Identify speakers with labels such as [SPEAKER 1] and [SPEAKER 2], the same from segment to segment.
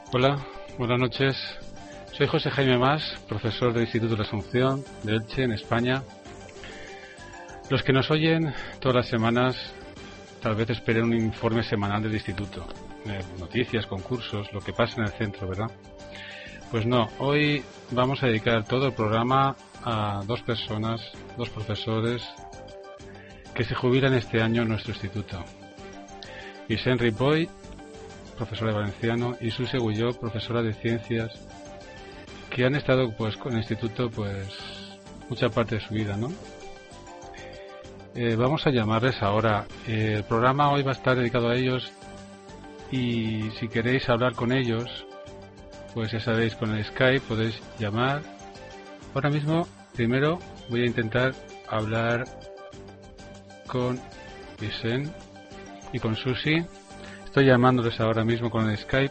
[SPEAKER 1] Hola, buenas noches. Soy José Jaime Mas, profesor del Instituto de la Asunción de Elche, en España. Los que nos oyen todas las semanas tal vez esperen un informe semanal del instituto. Noticias, concursos, lo que pasa en el centro, ¿verdad? Pues no, hoy vamos a dedicar todo el programa a dos personas, dos profesores que se jubilan este año en nuestro instituto. Vicent Ripoll, profesora de valenciano, y Susi Agulló, profesora de ciencias, que han estado pues con el instituto pues mucha parte de su vida, ¿no? Vamos a llamarles ahora. El programa hoy va a estar dedicado a ellos y si queréis hablar con ellos, pues ya sabéis, con el Skype podéis llamar. Ahora mismo, primero voy a intentar hablar con Vicent y con Susi. Estoy llamándoles ahora mismo con el Skype.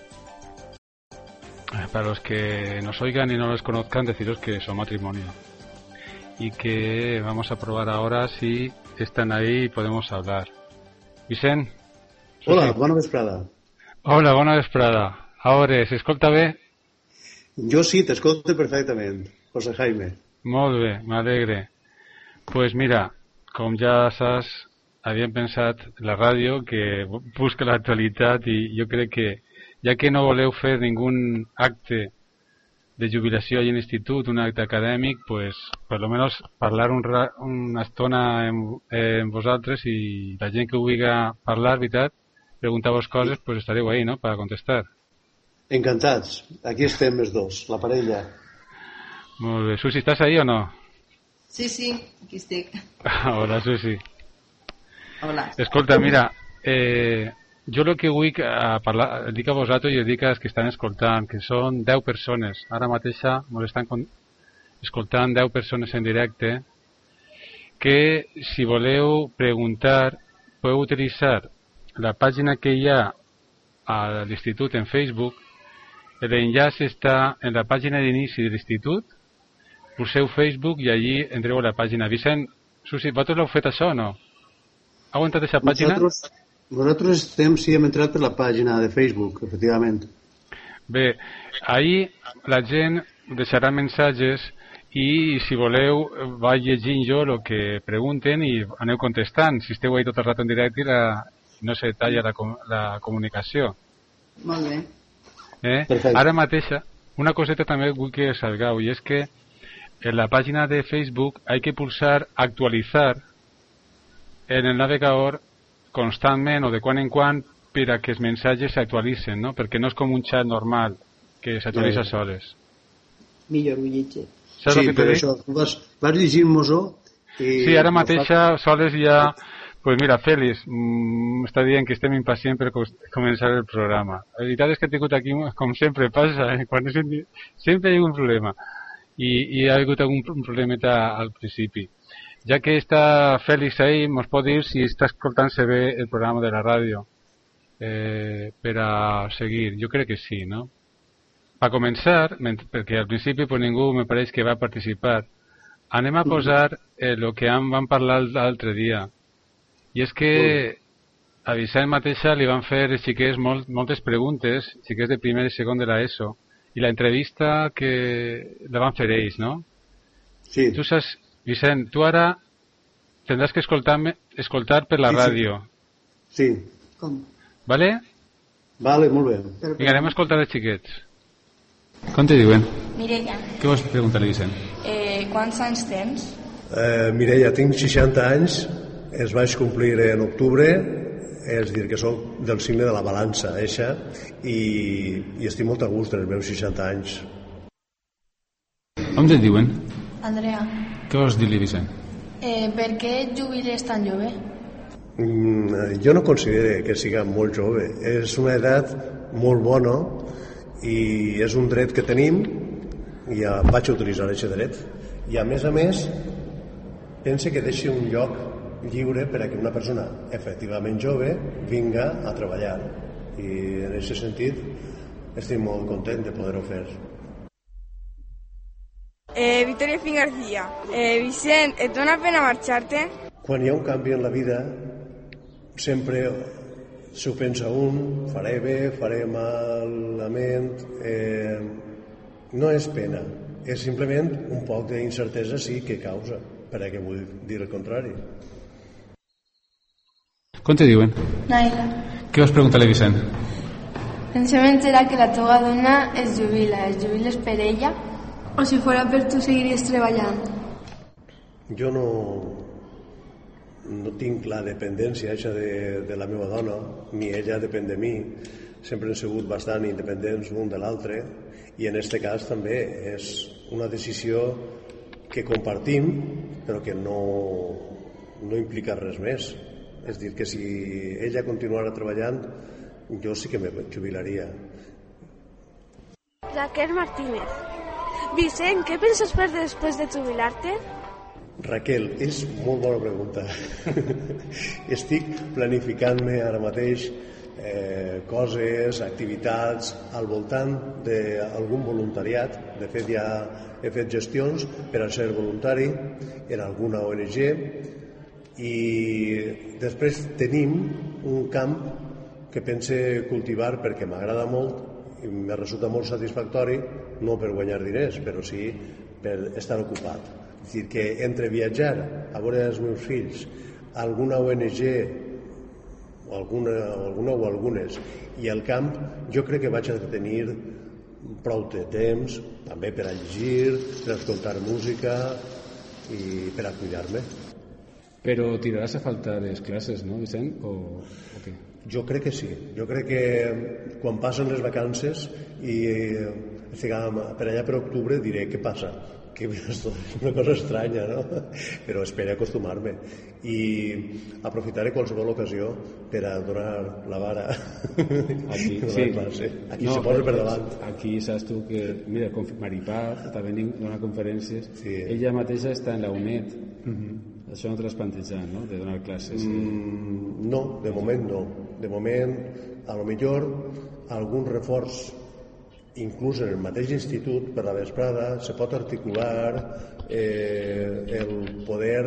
[SPEAKER 1] Para los que nos oigan y no los conozcan, deciros que son matrimonio y que vamos a probar ahora si están ahí y podemos hablar. Vicent.
[SPEAKER 2] Hola, bona vesprada.
[SPEAKER 1] Hola, bona vesprada. Ahora, s'escolta bé?
[SPEAKER 2] Jo sí, t'escolto perfectament, José Jaime.
[SPEAKER 1] Molt bé, m'alegre. Pues mira, com ja saps, havíem pensat la ràdio que busca l'actualitat i jo crec que ja que no voleu fer ningun acte de jubilació a l'institut, un acte acadèmic, pues per lo menos parlar una estona amb vosaltres i la gent que vulgui parlar, veritat, preguntar-vos coses, pues estareu ahí, ¿no?, para contestar.
[SPEAKER 2] Encantats. Aquí estem els dos, la parella.
[SPEAKER 1] Molt bé. Susi, ¿estàs ahí o no?
[SPEAKER 3] Sí, aquí estic.
[SPEAKER 1] Hola, Susi.
[SPEAKER 3] Hola.
[SPEAKER 1] Escolta, mira, jo el que vull parlar, dic a vosaltres i dic als que estan escoltant, que són 10 persones. Ara mateixa ens estan escoltant 10 persones en directe, que si voleu preguntar, podeu utilitzar la pàgina que hi ha a l'institut en Facebook. L'enllaç està en la pàgina d'inici de l'institut. Poseu Facebook i allí entreu a la pàgina. Vicent, Susi, vosaltres l'heu fet això o no? Heu entrat a aquesta pàgina?
[SPEAKER 2] Nosaltres sí, hem entrat per la pàgina de Facebook, efectivament.
[SPEAKER 1] Bé, ahí la gent deixarà mensatges i si voleu va llegint jo el que pregunten i aneu contestant. Si esteu ahí tot el rato en directe no se talla la comunicació.
[SPEAKER 3] Molt bé.
[SPEAKER 1] Ara mateixa, una coseta també vull que salgau, i és que en la pàgina de Facebook hay que pulsar actualizar en el navegador constantment o de quan en quan per a que els mensatges s'actualitzen, no? Perquè no és com un xat normal que s'actualitza soles.
[SPEAKER 3] Millor ho llegir.
[SPEAKER 2] Sí, per això, vas llegint-nos-ho i...
[SPEAKER 1] Sí, ara mateixa soles ja... Pues mira, Félix, m'està dient que estem impacients per començar el programa. La veritat és que he tingut aquí, com sempre passa, quan sempre hi ha un problema. I hi ha hagut algun problemeta al principi. Ja que està Félix ahí, mos pot dir si està escoltant-se bé el programa de la ràdio per a seguir. Jo crec que sí, no? Per començar, perquè al principi pues, ningú me pareix que va participar, anem a posar el que vam parlar l'altre dia. I és que a Vicent mateixa li van fer els xiquets moltes preguntes, xiquets de primer i segon de l'ESO, i l'entrevista que la van fer ells, no?
[SPEAKER 2] Sí.
[SPEAKER 1] Tu saps, Vicent, tu ara tindràs que escoltar per la ràdio.
[SPEAKER 2] Sí.
[SPEAKER 3] Com?
[SPEAKER 1] Vale?
[SPEAKER 2] Vale, molt bé.
[SPEAKER 1] Vinga, anem a escoltar els xiquets. Com te diuen?
[SPEAKER 4] Mireia.
[SPEAKER 1] Què vols preguntar-li, Vicent?
[SPEAKER 4] Quants anys tens?
[SPEAKER 5] Mireia, tinc 60 anys, els vaig complir en octubre, és dir, que soc del signe de la balança, eixa, i estic molt a gust en els meus 60 anys.
[SPEAKER 1] Com te diuen?
[SPEAKER 4] Andrea.
[SPEAKER 1] Què vols dir-li, Vicent?
[SPEAKER 4] Per què et jubiles tan jove?
[SPEAKER 5] Jo no considero que siga molt jove. És una edat molt bona i és un dret que tenim i ja vaig utilitzar aquest dret. I a més, pense que deixi un lloc lliure per a que una persona efectivament jove vinga a treballar. I en aquest sentit estic molt content de poder-ho fer.
[SPEAKER 6] Victoria Fin García. Vicent, et dona pena marxar-te?
[SPEAKER 5] Quan hi ha un canvi en la vida sempre si ho pensa un, faré bé, faré malament, no és pena, és simplement un poc d'incertesa sí que causa, per a què vull dir el contrari.
[SPEAKER 7] Com te diuen?
[SPEAKER 4] Naila.
[SPEAKER 7] Què us pregunta la Vicent?
[SPEAKER 4] Ens hem enterat que la teva dona es jubiles per ella? O si fora per tu seguiries treballant?
[SPEAKER 5] Jo no tinc la dependència de la meva dona, ni ella depèn de mi. Sempre hem sigut bastant independents l'un de l'altre i en aquest cas també és una decisió que compartim però que no implica res més. És dir, que si ella continuara treballant, jo sí que me jubilaria.
[SPEAKER 6] Raquel Martínez. Vicent, què penses fer després de jubilar-te?
[SPEAKER 5] Raquel, és molt bona pregunta. Estic planificant-me ara mateix coses, activitats al voltant d'algun voluntariat. De fet, ja he fet gestions per a ser voluntari en alguna ONG i després tenim un camp que pense cultivar perquè m'agrada molt i me resulta molt satisfactori, no per guanyar diners, però sí per estar ocupat. És dir, que entre viatjar a veure els meus fills, alguna ONG o algunes i el camp, jo crec que vaig a tenir prou de temps també per a llegir, per a escoltar música i per a cuidar-me.
[SPEAKER 7] Però tiraràs a falta les classes, no, Vicent? O què?
[SPEAKER 5] Jo crec que sí. Jo crec que quan passen les vacances i per allà per octubre diré què passa, que és una cosa estranya, no? Però espero acostumar-me i aprofitaré qualsevol ocasió per a donar la vara
[SPEAKER 7] aquí,
[SPEAKER 5] sí. Classe. Aquí no, se posa per davant.
[SPEAKER 7] Aquí saps tu que, mira, Maripaz també dona conferències, sí. Ella mateixa està en la UNED. Això no te l'has plantejat, no?, de donar classes.
[SPEAKER 5] No, de moment no. De moment, a lo millor algun reforç inclús en el mateix institut per la vesprada se pot articular el poder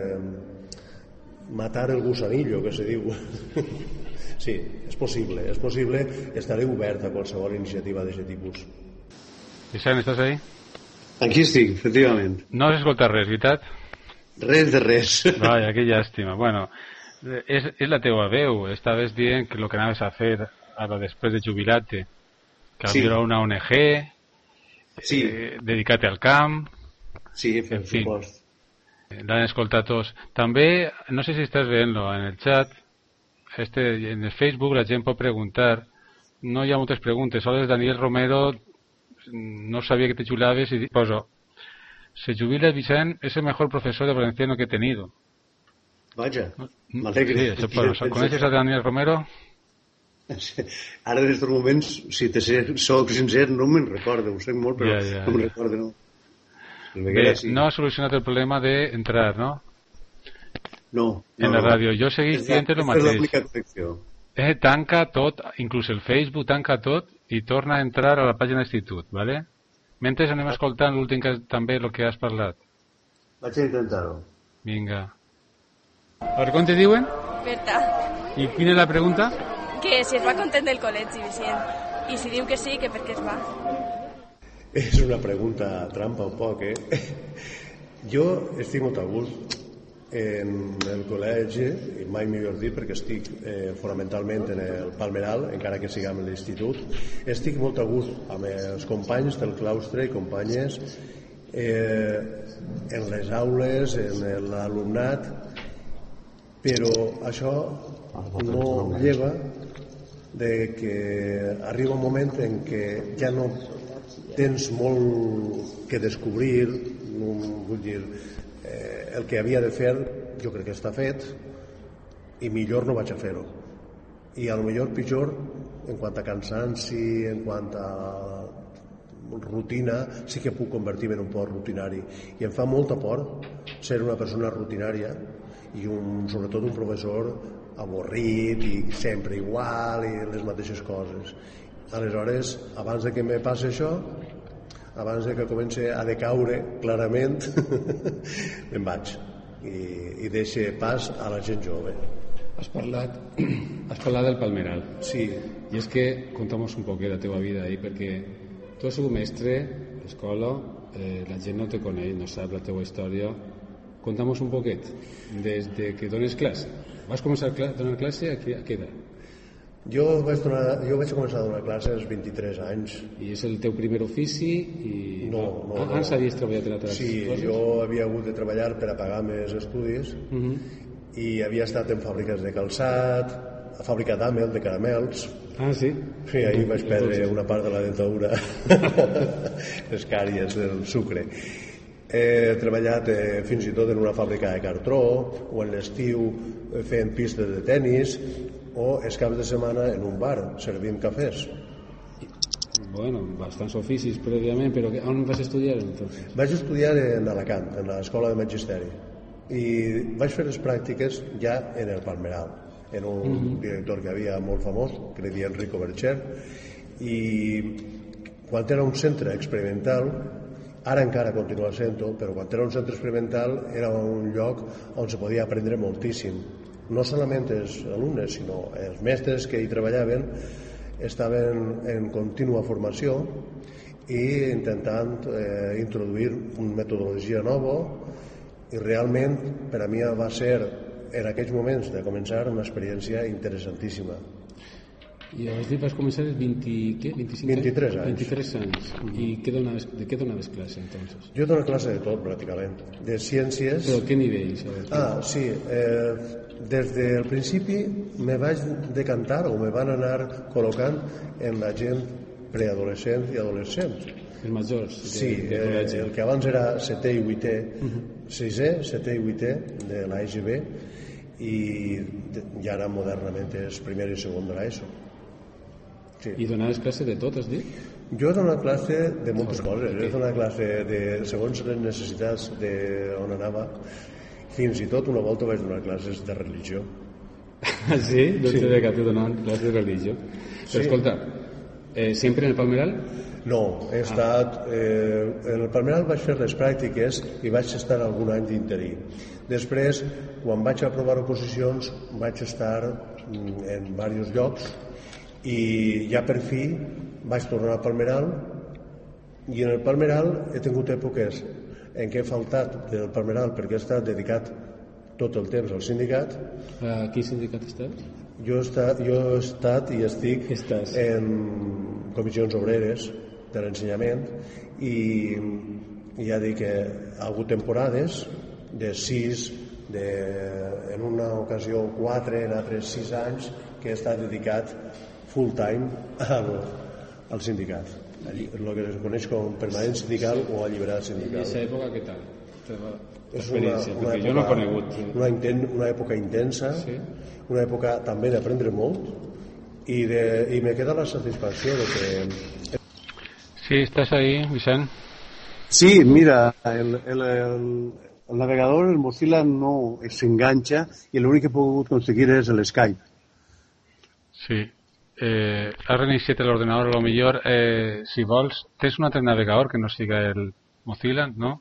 [SPEAKER 5] matar el gusanillo, que se diu. Sí, és possible, estaré obert a qualsevol iniciativa d'aquest tipus.
[SPEAKER 1] Vicent, estàs ahí?
[SPEAKER 2] Aquí estic, efectivament.
[SPEAKER 1] No has escoltat res, veritat?
[SPEAKER 2] Res de res.
[SPEAKER 1] Vaja, que llàstima. Bueno, és la teua veu. Estaves dient que el que anaves a fer ara després de jubilar-te, que sí. Era una ONG,
[SPEAKER 2] sí.
[SPEAKER 1] Dedicat-te al camp.
[SPEAKER 2] Sí, per supost.
[SPEAKER 1] L'han escoltat tots. També, no sé si estàs veient-lo en el chat, en el Facebook la gent pot preguntar, no hi ha moltes preguntes, sols Daniel Romero no sabia que te jubilaves i poso, se jubila Vicent, es el mejor profesor de valenciano que he tenido.
[SPEAKER 2] Vaya, me alegre.
[SPEAKER 1] Sí, ¿conoces a Daniel Romero?
[SPEAKER 2] Ara en aquests moments, si te soc sincer, no me'n recordo, ho sé molt, però no me'n recordo, no.
[SPEAKER 1] Bé, no ha solucionat el problema d'entrar, no?
[SPEAKER 2] No.
[SPEAKER 1] En la ràdio. Jo segueix dient el mateix. Tanca tot, inclús el Facebook tanca tot i torna a entrar a la pàgina d'institut, ¿vale? Mentre anem escoltant l'últim que també el que has parlat.
[SPEAKER 2] Vaig a intentar-ho.
[SPEAKER 1] Vinga. A veure, com te diuen?
[SPEAKER 6] Berta.
[SPEAKER 1] I quina és la pregunta?
[SPEAKER 6] Que si es va content del col·legi, Vicent. I si diu que sí, que per què es va?
[SPEAKER 5] És una pregunta trampa un poc, Jo estic molt a gust en el col·legi, i mai millor dit perquè estic fonamentalment en el Palmeral, encara que siguem en l'institut. Estic molt a gust amb els companys del claustre i companyes en les aules, en l'alumnat, però això no lleva de que arriba un moment en què ja no tens molt que descobrir, vull dir, el que havia de fer jo crec que està fet i millor no vaig a fer-ho i a lo millor pitjor en quant a cansanci, en quant a rutina, sí que puc convertir-me en un poc rutinari i em fa molta por ser una persona rutinària i sobretot un professor avorrit i sempre igual i les mateixes coses. Aleshores, abans de que me passi això, abans de que comenci a decaure clarament, me'n vaig i deixe pas a la gent jove.
[SPEAKER 7] Has parlat del Palmeral.
[SPEAKER 5] Sí.
[SPEAKER 7] I és que conta'm un poquet la teva vida ahí, perquè tu has sigut mestre a l'escola, la gent no te coneix, no sap la teva història. Conta'm un poquet, des de que dones classe. Vas començar a donar classe a què edat?
[SPEAKER 5] Jo vaig començar a donar classe als 23 anys.
[SPEAKER 7] I és el teu primer ofici?
[SPEAKER 5] No.
[SPEAKER 7] Abans havies treballat en altres coses?
[SPEAKER 5] Sí, jo havia hagut de treballar per a pagar més estudis i havia estat en fàbriques de calçat, a fàbrica d'Amel, de caramels.
[SPEAKER 7] Ah, sí?
[SPEAKER 5] Sí, ahir vaig perdre una part de la dentadura, les càries del sucre. He treballat fins i tot en una fàbrica de cartró, o en l'estiu fent pistes de tennis, o els caps de setmana en un bar, servint cafès.
[SPEAKER 7] Bueno, bastants oficis prèviament, però on vas estudiar entonces?
[SPEAKER 5] Vaig estudiar en Alacant, en l'escola de magisteri, i vaig fer les pràctiques ja en el Palmeral, en un director que havia molt famós, que li deia Enrico Bercher, i quan era un centre experimental, ara encara continua sent-ho, però quan era un centre experimental era un lloc on se podia aprendre moltíssim. No solament els alumnes, sinó els mestres que hi treballaven estaven en contínua formació i intentant introduir una metodologia nova, i realment per a mi va ser en aquells moments de començar una experiència interessantíssima.
[SPEAKER 7] I has dit vas començar als 23 anys. 23 anys. I de què donaves classe entonces?
[SPEAKER 5] Jo dono classe de tot pràcticament, de ciències.
[SPEAKER 7] Però què nivell?
[SPEAKER 5] Sí, des del principi me vaig decantar o me van anar col·locant en la gent preadolescent i adolescent.
[SPEAKER 7] Els majors?
[SPEAKER 5] Sí, el que abans era 7è i 8è, 6è, 7è i 8è de l'AEGB, i ara modernament és primer i segon de l'ESO. Sí.
[SPEAKER 7] I donaves classe de tot, has dit?
[SPEAKER 5] Jo he donat classe de moltes coses. He donat classe de segons les necessitats d'on anava. Fins i tot una volta vaig donar classes de religió.
[SPEAKER 7] Ah, sí? No sé que t'he donat classes de religió. Però escolta, sempre en el Palmeral?
[SPEAKER 5] No, he estat... en el Palmeral vaig fer les pràctiques i vaig estar algun any d'interí. Després, quan vaig aprovar oposicions, vaig estar en diversos llocs i ja per fi vaig tornar al Palmeral, i en el Palmeral he tingut èpoques en què he faltat del Palmeral perquè he estat dedicat tot el temps al sindicat.
[SPEAKER 7] A quin sindicat estàs?
[SPEAKER 5] Jo he estat i estic en comissions obreres de l'ensenyament, i ja dic que ha hagut temporades de 6, en una ocasió 4, en altres 6 anys que he estat dedicat full time al sindicat, el que es coneix com permanent sindical o alliberat sindical.
[SPEAKER 7] I aquesta època què tal?
[SPEAKER 5] És una
[SPEAKER 7] jo no he conegut.
[SPEAKER 5] Una època intensa, una època també d'aprendre molt, i me queda la satisfacció de que...
[SPEAKER 1] Sí, estàs ahí, Vicent?
[SPEAKER 2] Sí, mira, el navegador, el Mozilla no s'enganxa i l'únic que he pogut aconseguir és l'Skype.
[SPEAKER 1] Sí. Has reiniciat l'ordenador, a lo millor, si vols, tens un altre navegador que no siga el Mozilla, no?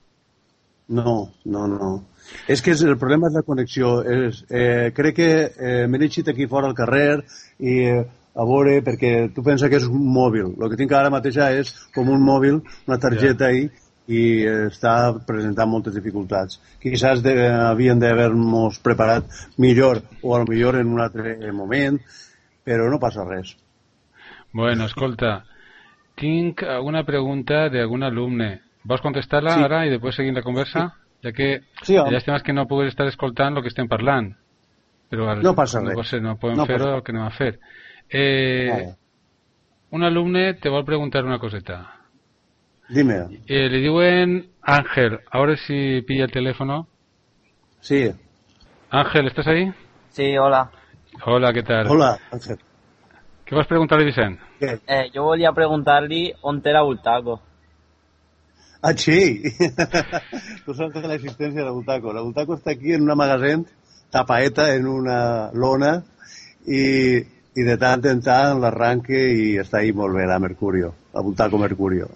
[SPEAKER 2] No. És que el problema és la connexió. Crec que m'he llegit aquí fora al carrer i a veure, perquè tu penses que és un mòbil. El que tinc ara mateix és com un mòbil, una targeta ahí, i està presentant moltes dificultats. Quizás havien d'haver-nos preparat millor, o a lo millor en un altre moment, però no passa res.
[SPEAKER 1] Bueno, escolta, tinc una pregunta d'algun alumne. Vols contestar-la ara i després seguim la conversa? Ja que llàstima és que no puguis estar escoltant el que estem parlant. Però
[SPEAKER 2] no passa res.
[SPEAKER 1] No podem fer el que anem a fer. Un alumne te vol preguntar una coseta.
[SPEAKER 2] Dime.
[SPEAKER 1] Le diuen Ángel. A ver si pilla el teléfono.
[SPEAKER 2] Sí.
[SPEAKER 1] Ángel, ¿estás ahí?
[SPEAKER 8] Sí, hola.
[SPEAKER 1] Hola, ¿qué tal?
[SPEAKER 2] Hola, Ángel.
[SPEAKER 1] Què vas preguntar-li, Vicent?
[SPEAKER 8] Jo volia preguntar-li on era Bultaco.
[SPEAKER 2] Ah, sí. Tu saps de l'existència de Bultaco. La Bultaco està aquí en una magasin, tapaeta en una lona, i de tant en tant l'arranque i està ahí molt bé, la Mercurio, la Bultaco Mercurio.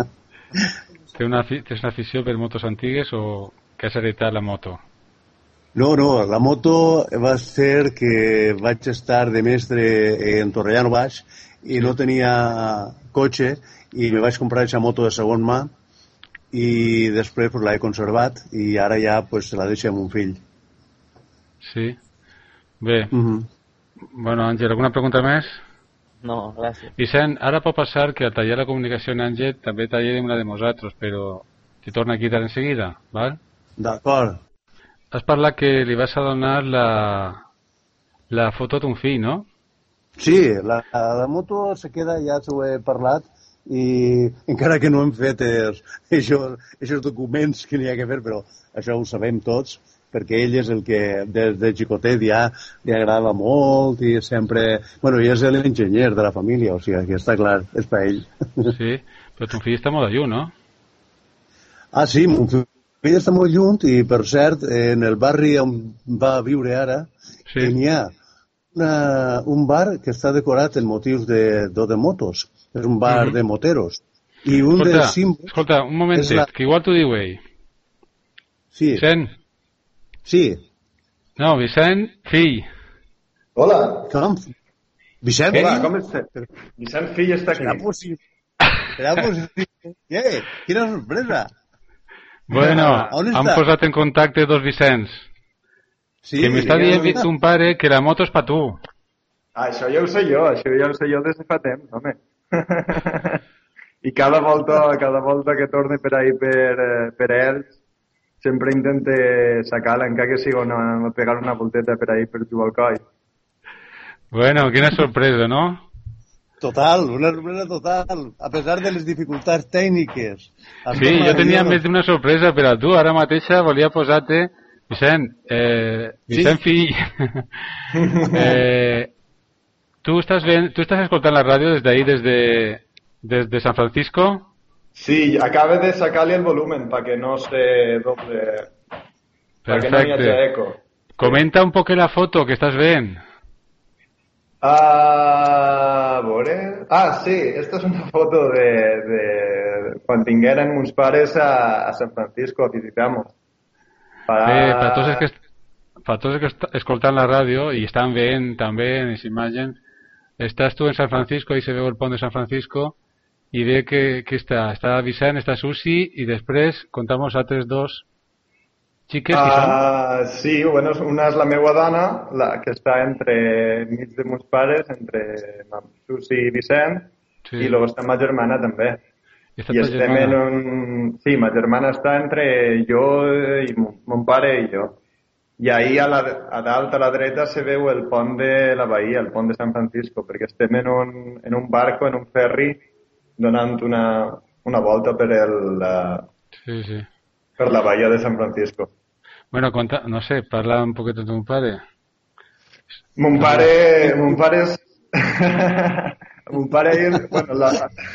[SPEAKER 1] Tens una afició per motos antigues o que has heretat la moto?
[SPEAKER 2] No, la moto va ser que vaig estar de mestre en Torrellano Baix i no tenia cotxe i me vaig comprar aquesta moto de segon mà i després pues, l'he conservat i ara ja pues, la deixo amb un fill.
[SPEAKER 1] Sí. Bé. Bueno, Àngel, alguna pregunta més?
[SPEAKER 8] No, gràcies.
[SPEAKER 1] Vicent, ara pot passar que al taller de comunicació en Àngel també tallarem una de nosaltres, però te torna a quitar enseguida, val?
[SPEAKER 2] D'acord.
[SPEAKER 1] Has parlat que li vas a donar la foto d'un fill, no?
[SPEAKER 2] Sí, la moto se queda, ja s'ho he parlat, i encara que no hem fet aquests documents que n'hi ha que fer, però això ho sabem tots, perquè ell és el que des de xicotet ja li agrada molt i sempre... Bueno, i és l'enginyer de la família, o sigui, que està clar, és per ell.
[SPEAKER 1] Sí, però ton fill està molt lluny, no?
[SPEAKER 2] Ah, sí, mon fill està molt lluny i, per cert, en el barri on va viure ara, sí. N'hi ha un bar que està decorat en motius de motos. És un bar de moteros. I un dels símbols...
[SPEAKER 1] Escolta, un momentet, que igual t'ho diu ell.
[SPEAKER 2] Sí.
[SPEAKER 1] Vicent?
[SPEAKER 2] Sí.
[SPEAKER 1] No, Vicent, fill.
[SPEAKER 5] Hola.
[SPEAKER 2] Com? Vicent?
[SPEAKER 5] Hola, com estàs? Vicent Fill està aquí.
[SPEAKER 2] Serà possible. Quina sorpresa.
[SPEAKER 1] Bueno, han posat en contacte dos Vicents. Sí, que m'està dient un pare que la moto és per tu.
[SPEAKER 9] Ah, això ja ho sé jo des de fa temps, home. I cada volta que torne per ahí per ells, sempre intente sacar-la, encara que sigui pegar una volteta per ahí per jugar al coll.
[SPEAKER 1] Bueno, quina sorpresa, no?
[SPEAKER 2] Total, una sorpresa total, a pesar de les dificultats tècniques.
[SPEAKER 1] Sí, jo tenia més d'una sorpresa per a tu, ara mateixa volia posar-te, Vicent, Vicent fill, tu estàs escoltant la ràdio des d'ahí, des de San Francisco?
[SPEAKER 9] Sí, acaba de sacar-li el volumen perquè no se doble, perquè no hi hagi eco.
[SPEAKER 1] Comenta un poc la foto que estàs veient.
[SPEAKER 9] A veure... Ah, sí, esta és una foto de quan tingueren uns pares a San Francisco, a visitar-nos.
[SPEAKER 1] Per tots que escoltant la ràdio i estan veient també en les imatges, estàs tu en San Francisco i se veu el pont de San Francisco i ve que està Vicent, està Susi i després contem els altres dos xiques que són.
[SPEAKER 9] Sí, bueno, una és la meva dona, la que està entre mig de meus pares, entre Susi i Vicent, i luego està ma germana també. I estem en un... Sí, ma germana està entre jo i mon pare i jo. I ahí a dalt a la dreta se veu el pont de la bahia, el pont de San Francisco, perquè estem en un barco, en un ferri, donant una volta per la bahia de San Francisco.
[SPEAKER 1] Bueno, no sé, parla un poquet de tu pare.
[SPEAKER 9] Mon pare és... Mon pare és... Bueno,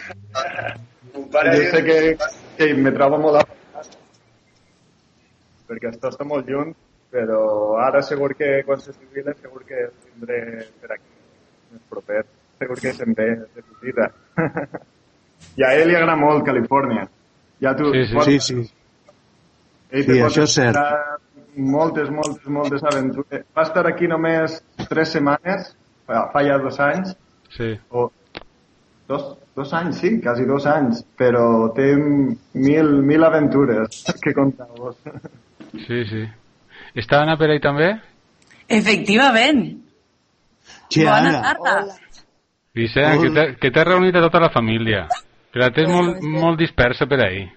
[SPEAKER 9] jo sé que me trobo molt a... perquè esto està molt lluny, però ara segur que quan se jubile segur que tindré per aquí més proper, segur que se'n ve de visita. I a ell li agrada molt Califòrnia. Ja tu
[SPEAKER 2] sí. Sí, això és cert.
[SPEAKER 9] Moltes aventures. Va estar aquí només 3 setmanes, fa ja 2 anys.
[SPEAKER 1] Sí.
[SPEAKER 9] O 2 anys, sí, quasi 2 anys, però té mil aventures que contar-vos.
[SPEAKER 1] Sí. Està Anna per ahí també?
[SPEAKER 10] Efectivament. Bona tarda.
[SPEAKER 1] Vicent, que t'has reunit a tota la família. Que la tens molt dispersa per ahí.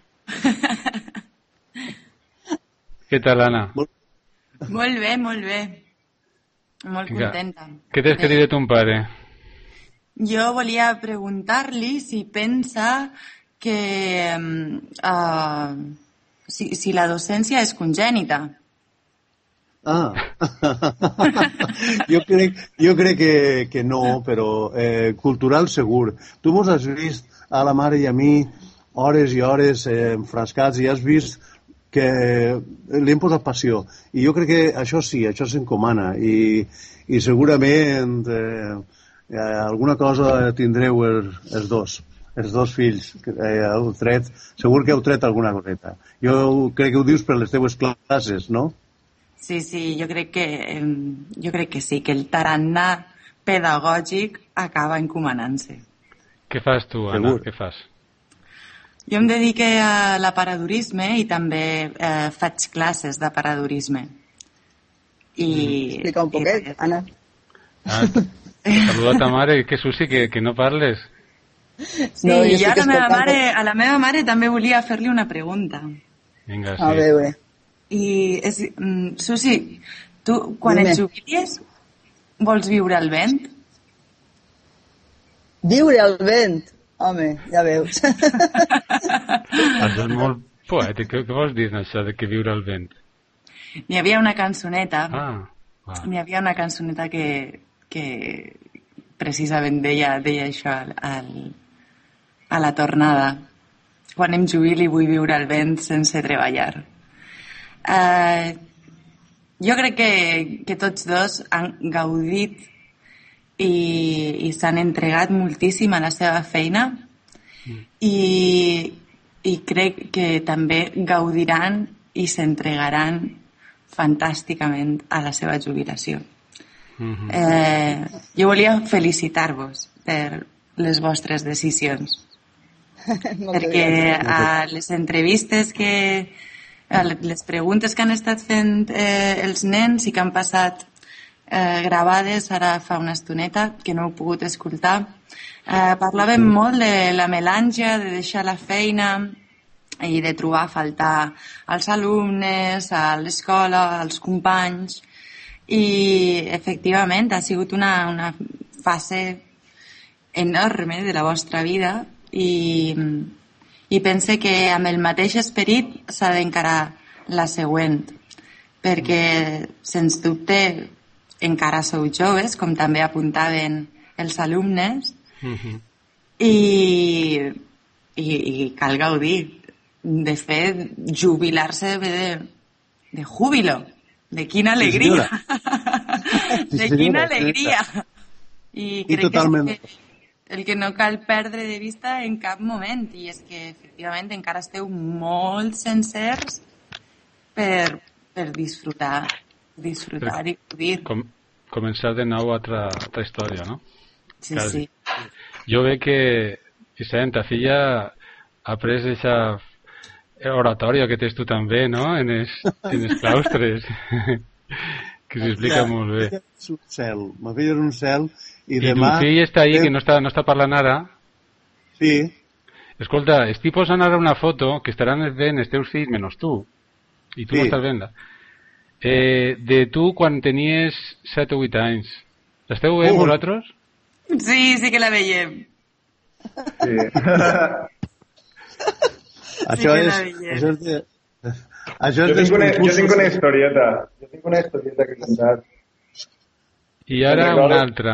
[SPEAKER 1] Què tal, Anna?
[SPEAKER 10] Molt bé. Molt contenta.
[SPEAKER 1] Què tens que dir de ton pare?
[SPEAKER 10] Jo volia preguntar-li si pensa que si la docència és congènita.
[SPEAKER 2] Jo crec que no, però cultural segur. Tu mos has vist a la mare i a mi hores i hores enfrascats i has vist que li hem posat passió. I jo crec que això sí, això s'encomana i segurament alguna cosa tindreu els dos fills. Segur que heu tret alguna coseta. Jo crec que ho dius per les teues classes, no?
[SPEAKER 10] Sí, jo crec que sí, que el tarannà pedagògic acaba encomanant-se.
[SPEAKER 1] Què fas tu, Anna? Què fas?
[SPEAKER 10] Jo em dedique a l'aparadorisme i també faig classes d'aparadorisme.
[SPEAKER 11] Explica un poquet, Anna.
[SPEAKER 1] Saluda a ta mare, que Susi, que no parles.
[SPEAKER 10] Sí, no, jo a la meva mare també volia fer-li una pregunta.
[SPEAKER 1] Vinga, sí.
[SPEAKER 11] A veure.
[SPEAKER 10] Susi, tu quan et jubilis vols viure al vent?
[SPEAKER 11] Viure al vent? Home, ja veus.
[SPEAKER 1] Això és molt poètic. Què vols dir això de que viure al vent?
[SPEAKER 10] N'hi havia una cançoneta.
[SPEAKER 1] N'hi
[SPEAKER 10] havia una cançoneta que precisament deia això a la tornada. Quan em jubili vull viure al vent sense treballar. Jo crec que tots dos han gaudit i s'han entregat moltíssim a la seva feina i crec que també gaudiran i s'entregaran fantàsticament a la seva jubilació. Jo volia felicitar-vos per les vostres decisions perquè a les entrevistes les preguntes que han estat fent els nens i que han passat gravades ara fa una estoneta que no heu pogut escoltar, parlàvem molt de la melàngia, de deixar la feina i de trobar a faltar als alumnes, a l'escola, als companys, i efectivament ha sigut una fase enorme de la vostra vida i pense que amb el mateix esperit s'ha d'encarar la següent, perquè sens dubte encara sou joves, com també apuntaven els alumnes, i cal gaudir. De fet, jubilar-se de júbilo. De quina alegria! De quina alegria! I crec que el que no cal perdre de vista en cap moment, i és que efectivament encara esteu molt sencers per disfrutar i gaudir.
[SPEAKER 1] Començar de nou altra història, no?
[SPEAKER 10] Sí.
[SPEAKER 1] Jo veig que Vicent, ta filla, ha pres aquesta oratòria que tens tu també, no?, en els claustres, que s'explica molt bé.
[SPEAKER 2] Ma filla és un cel i
[SPEAKER 1] demà... I tu fill està ahí, que no està parlant ara?
[SPEAKER 2] Sí.
[SPEAKER 1] Escolta, estic posant ara una foto que estaran veient els teus fills menys tu, i tu no estàs veient-la, de tu quan tenies 7 o 8 anys. L'esteu veient vosaltres?
[SPEAKER 10] Sí que la veiem.
[SPEAKER 9] Sí.
[SPEAKER 2] Això és de... Jo
[SPEAKER 9] tinc una historieta. Que he contat.
[SPEAKER 1] I ara una altra.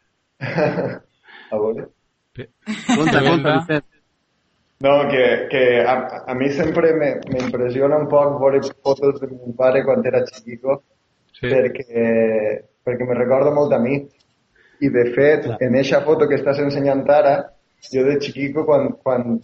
[SPEAKER 9] A veure.
[SPEAKER 2] Conta.
[SPEAKER 9] No, que a mi sempre m'impressiona un poc veure fotos de mon pare quan era xiquico, perquè me recorda molt a mi. I de fet, en eixa foto que estàs ensenyant ara, jo de xiquico, quan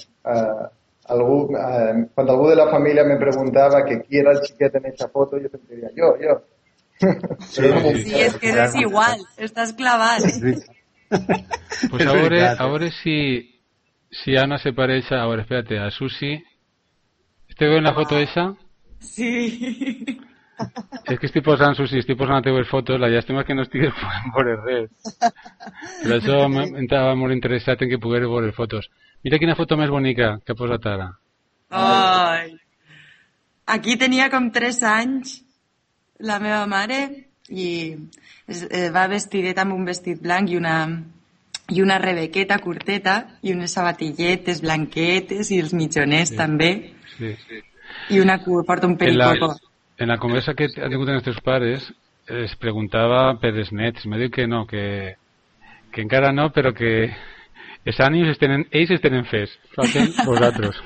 [SPEAKER 9] algú de la família me preguntava que qui era el xiquet en eixa foto, jo sempre diria, jo.
[SPEAKER 10] Sí, és que és igual, estàs clavat.
[SPEAKER 1] Pues a veure si Ana se parece, ahora espérate, a Susi. ¿Esteu veient la foto esa?
[SPEAKER 10] Sí.
[SPEAKER 1] És que estic posant, Susi, estic posant les teves fotos, la llàstima que no estigues podent veure res. Per això estava molt interessat en que pogués veure fotos. Mira quina foto més bonica que ha posat ara.
[SPEAKER 10] Ai. Aquí tenia com 3 anys la meva mare i va vestideta amb un vestit blanc i una rebequeta curteta i unes sabatilletes blanquetes i els mitjoners també.
[SPEAKER 1] Sí.
[SPEAKER 10] I porta un pericoco.
[SPEAKER 1] En la conversa que ha tingut amb els teus pares es preguntava per els nets. Me diu que no, que encara no, però que els ànims ells es tenen fes. Falten vosaltres.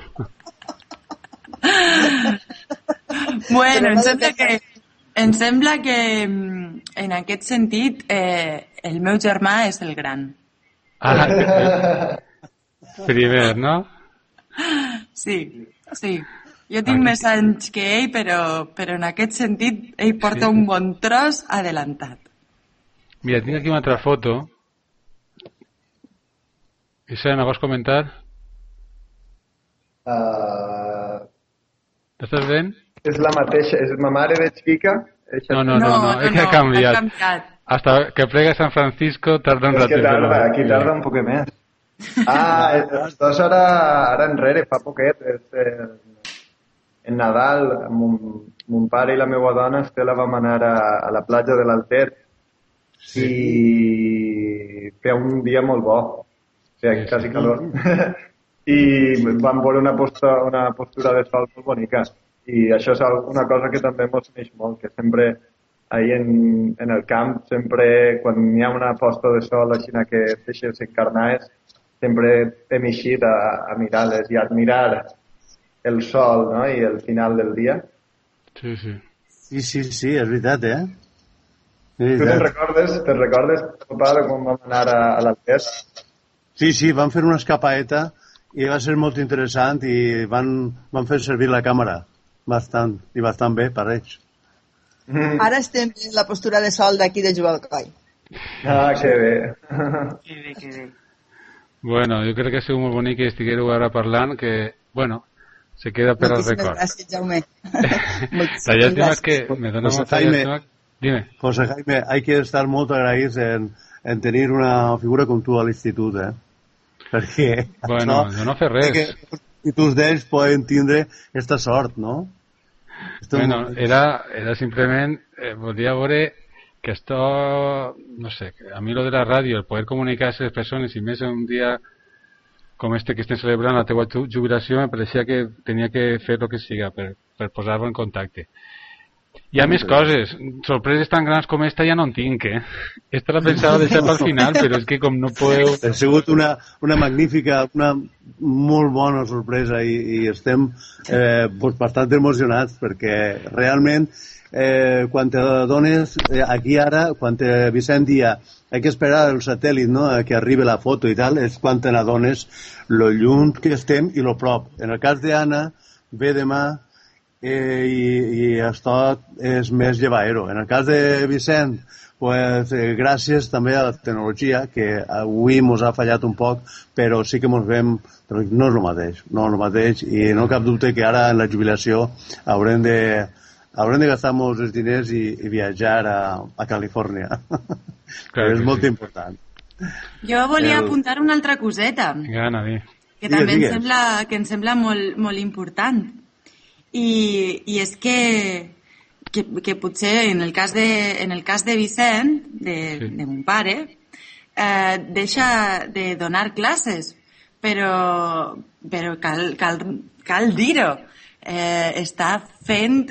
[SPEAKER 10] Bueno, em sembla que en aquest sentit el meu germà és el gran.
[SPEAKER 1] Primer, no?
[SPEAKER 10] Sí. Jo tinc més anys que ell, però en aquest sentit ell porta un bon tros adelantat.
[SPEAKER 1] Mira, tinc aquí una altra foto. Isena, vols comentar? T'estàs veient?
[SPEAKER 9] És la mateixa, és ma mare de xica.
[SPEAKER 1] No, és que ha canviat. Hasta que plega San Francisco tarda un rato.
[SPEAKER 9] És que aquí tarda un poc més. Estàs ara enrere, fa poquet. En Nadal, mon pare i la meva dona, Estela, vam anar a la platja de l'Alter i feia un dia molt bo, feia quasi calor. I vam veure una postura de sol molt bonica. I això és una cosa que també ens uneix molt, que sempre ahí en el camp, sempre quan hi ha una posta de sol així que es deixes encarnar, sempre hem eixit a mirar-les i a admirar el sol, no? I el final del dia.
[SPEAKER 1] Sí,
[SPEAKER 2] és veritat, eh?
[SPEAKER 9] Tu te'n recordes, papa, de quan vam anar a l'Alter?
[SPEAKER 2] Sí, vam fer una escapaeta i va ser molt interessant i van fer servir la càmera bastant bé per ells.
[SPEAKER 11] Ara estem en la postura de sol d'aquí de Jubalcoy.
[SPEAKER 9] Que bé.
[SPEAKER 10] Que bé.
[SPEAKER 1] Bueno, jo crec que ha sigut molt bonic que estiguéreu ara parlant, que, bueno, se queda per al record.
[SPEAKER 11] Gràcies, Jaume.
[SPEAKER 1] La llàstima és que me dona molta llàstima. Dime.
[SPEAKER 2] José Jaime, hay que estar molt agraïts en tenir una figura com tu a l'institut, eh? Perquè...
[SPEAKER 1] Bueno, jo no fer res.
[SPEAKER 2] I tots d'ells poden tindre aquesta sort, no?
[SPEAKER 1] Bueno, era simplement... volia veure que esto... No sé, a mi lo de la ràdio, el poder comunicar-se a les persones, i més un dia com este que estem celebrant la teua jubilació, me pareixia que tenia que fer el que siga per posar-lo en contacte. Hi ha més coses. Sorpreses tan grans com esta ja no en tinc, eh? Esta la pensava deixar pel final, però és que com no podeu...
[SPEAKER 2] Ha sigut una magnífica, una molt bona sorpresa i estem bastant emocionats perquè realment quan te dones aquí ara, quan Vicent dia hay que esperar el satèl·lit, no?, que arribi la foto i tal, és quan te n'adones lo lluny que estem i lo prop. En el cas d'Anna, ve demà i això és més llevaero. En el cas de Vicent, pues, gràcies també a la tecnologia, que avui ens ha fallat un poc, però sí que ens veiem, no és el mateix, i no cap dubte que ara en la jubilació haurem de gastar molts els diners i viatjar a Califòrnia. És molt important.
[SPEAKER 10] Jo volia apuntar una altra coseta, que també em sembla molt important. I és que potser en el cas de Vicent, de mon pare, deixa de donar classes, però cal dir-ho. Està fent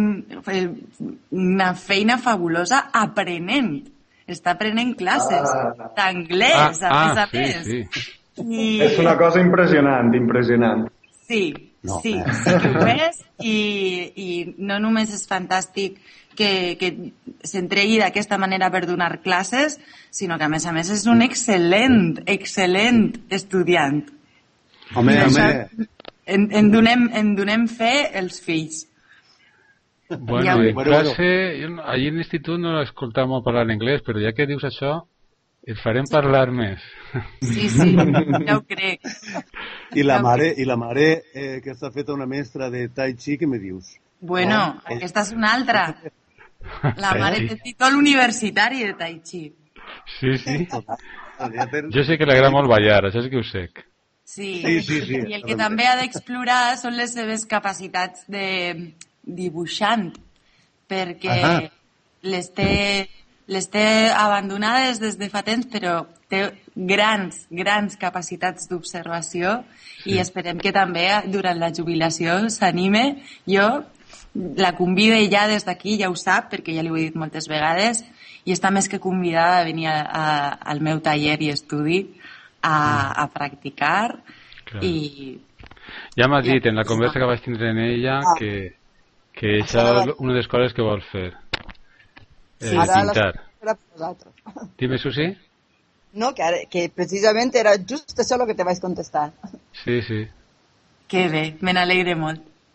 [SPEAKER 10] una feina fabulosa aprenent. Està aprenent classes d'anglès, a més.
[SPEAKER 9] Sí. És una cosa impressionant.
[SPEAKER 10] Sí que ho és, i no només és fantàstic que s'entregui d'aquesta manera per donar classes, sinó que a més és un excel·lent estudiant.
[SPEAKER 2] Home.
[SPEAKER 10] En donem fe els fills.
[SPEAKER 1] Bueno, en classe, allí a l'institut no l'escoltava molt parlar en anglès, però ja que dius això, et farem parlar més.
[SPEAKER 10] Sí, ja ho crec.
[SPEAKER 2] I la mare que està feta una mestra de Tai Chi, què me dius?
[SPEAKER 10] Bueno, aquesta és una altra. La mare té títol universitari de Tai Chi.
[SPEAKER 1] Sí. Jo sé que li agrada molt ballar, això sí que ho sé.
[SPEAKER 10] Sí. I el que també ha d'explorar són les seves capacitats de dibuixant, perquè les té abandonades des de fa temps, però té grans capacitats d'observació i esperem que també durant la jubilació s'anime. Jo la convido ja des d'aquí, ja ho sap, perquè ja li ho he dit moltes vegades, i està més que convidada a venir al meu taller i estudi a practicar. I
[SPEAKER 1] ja m'ha dit en la conversa que vaig tindre en ella que això és una de les coses que vol fer, pintar. Dime, Susi.
[SPEAKER 11] No, que precisament era just això el que te vaig contestar.
[SPEAKER 1] Sí.
[SPEAKER 10] Que bé, me n'alegre molt.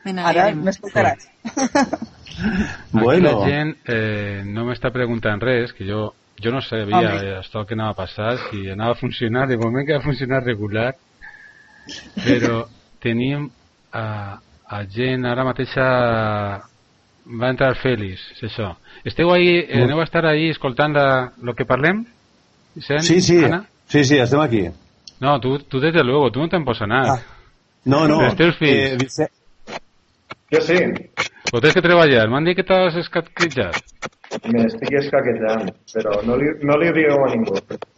[SPEAKER 11] Ara m'escoltaràs.
[SPEAKER 1] Bueno. Aquí la gent no m'està preguntant res, que jo no sabia això que anava a passar, si anava a funcionar, de moment que va funcionar regular, però tenim a gent, ara mateixa va entrar Félix, és això. Esteu ahí, aneu a estar ahí escoltant lo que parlem?
[SPEAKER 2] Sí, Ana? Sí, estem aquí.
[SPEAKER 1] No, tú desde luego, tú no te'n pots anar.
[SPEAKER 2] No.
[SPEAKER 1] Els teus fills.
[SPEAKER 9] Jo sí.
[SPEAKER 1] Però tens que treballar, m'han dit que t'has escaquejat.
[SPEAKER 9] M'estic escaquejant, però no li digueu a ningú.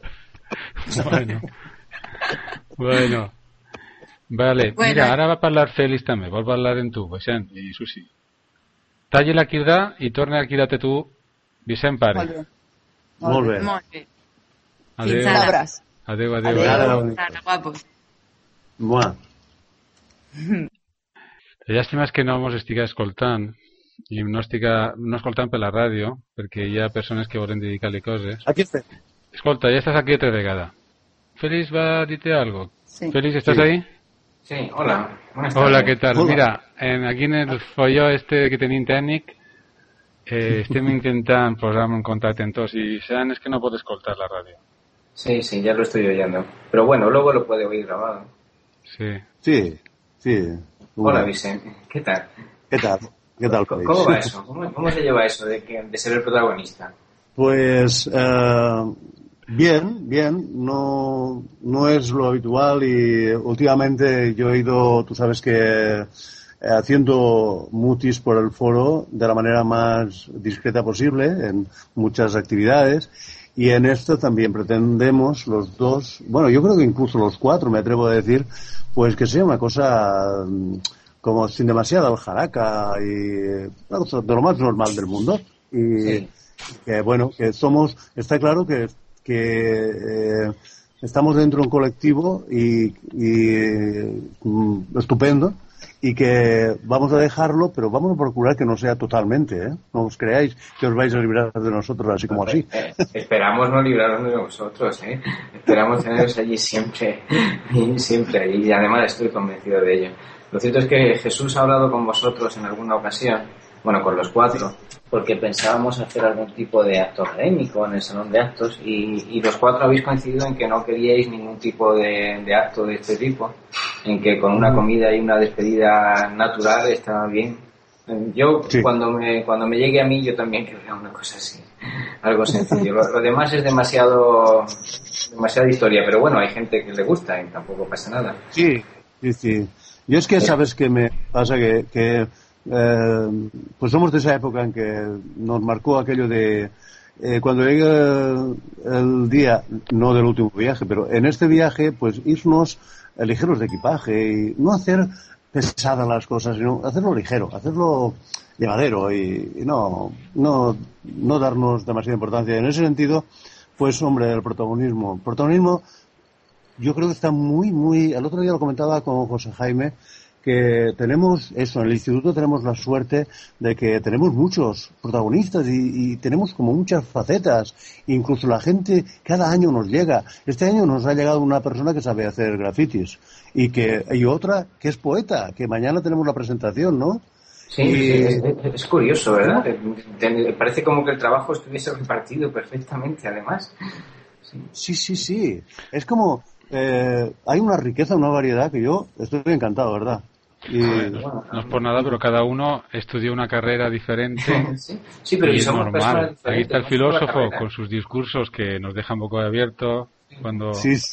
[SPEAKER 1] Bueno. Vale, mira, ara va parlar Félix també, vol parlar en tu, Vicent i Susi. Talli la quirda i torna a quidar-te tu, Vicent Pare.
[SPEAKER 2] Molt bé.
[SPEAKER 1] Adéu.
[SPEAKER 11] Fins ara.
[SPEAKER 1] Adéu.
[SPEAKER 10] Guapos.
[SPEAKER 2] Bueno.
[SPEAKER 1] La llàstima és que no ens estiga escoltant i no escoltant per la ràdio perquè hi ha persones que volen dedicar-li coses.
[SPEAKER 2] Aquí estem.
[SPEAKER 1] Escolta, ja estàs aquí altra vegada. Félix va a dir-te algo.
[SPEAKER 11] Sí.
[SPEAKER 1] Félix, ¿estás ahí?
[SPEAKER 12] Sí, hola.
[SPEAKER 1] Hola, ¿qué tal? Hola. Mira, aquí en el folló que tenim tècnic estem intentant posar-me en contacte amb tots i Sean es que no pot escoltar la ràdio.
[SPEAKER 12] Sí, ya lo estoy oyendo. Pero bueno, luego lo puede oír grabado.
[SPEAKER 2] Sí.
[SPEAKER 12] Hola, Vicente. ¿Qué tal?
[SPEAKER 2] ¿Qué tal?
[SPEAKER 12] ¿Cómo va eso? ¿Cómo se lleva eso de ser el protagonista?
[SPEAKER 2] Pues bien. No es lo habitual y últimamente yo he ido, tú sabes que haciendo mutis por el foro de la manera más discreta posible en muchas actividades. Y en esto también pretendemos los dos, bueno, yo creo que incluso los cuatro, me atrevo a decir, pues que sea una cosa como sin demasiada aljaraca y una cosa de lo más normal del mundo. Y que bueno, que está claro que estamos dentro de un colectivo y estupendo. Y que vamos a dejarlo, pero vamos a procurar que no sea totalmente, ¿eh? No os creáis que os vais a librar de nosotros así como así.
[SPEAKER 12] Esperamos no librarnos de vosotros, ¿eh? Esperamos teneros allí siempre, y además estoy convencido de ello. Lo cierto es que Jesús ha hablado con vosotros en alguna ocasión, bueno, con los cuatro, porque pensábamos hacer algún tipo de acto académico en el salón de actos y los cuatro habéis coincidido en que no queríais ningún tipo de acto de este tipo, en que con una comida y una despedida natural estaba bien. Yo, cuando me llegue a mí, yo también querría una cosa así, algo sencillo. Lo demás es demasiada historia, pero bueno, hay gente que le gusta y tampoco pasa nada.
[SPEAKER 2] Sí. Yo es que sabes que me pasa que pues somos de esa época en que nos marcó aquello de cuando llegue el día, no del último viaje, pero en este viaje, pues irnos ligeros de equipaje y no hacer pesadas las cosas, sino hacerlo ligero, hacerlo llevadero y no darnos demasiada importancia. En ese sentido, pues hombre, el protagonismo yo creo que está muy, el otro día lo comentaba con José Jaime, que tenemos eso, en el instituto tenemos la suerte de que tenemos muchos protagonistas y tenemos como muchas facetas, incluso la gente cada año nos llega. Este año nos ha llegado una persona que sabe hacer grafitis y otra que es poeta, que mañana tenemos la presentación, ¿no?
[SPEAKER 12] Sí, es curioso, ¿verdad? Parece como que el trabajo estuviese repartido perfectamente, además.
[SPEAKER 2] Sí. Es como hay una riqueza, una variedad que yo estoy encantado, ¿verdad?
[SPEAKER 1] No es por nada, pero cada uno estudió una carrera diferente.
[SPEAKER 12] Sí, pero
[SPEAKER 1] y es normal. Aquí está el filósofo con sus discursos que nos dejan un poco abierto cuando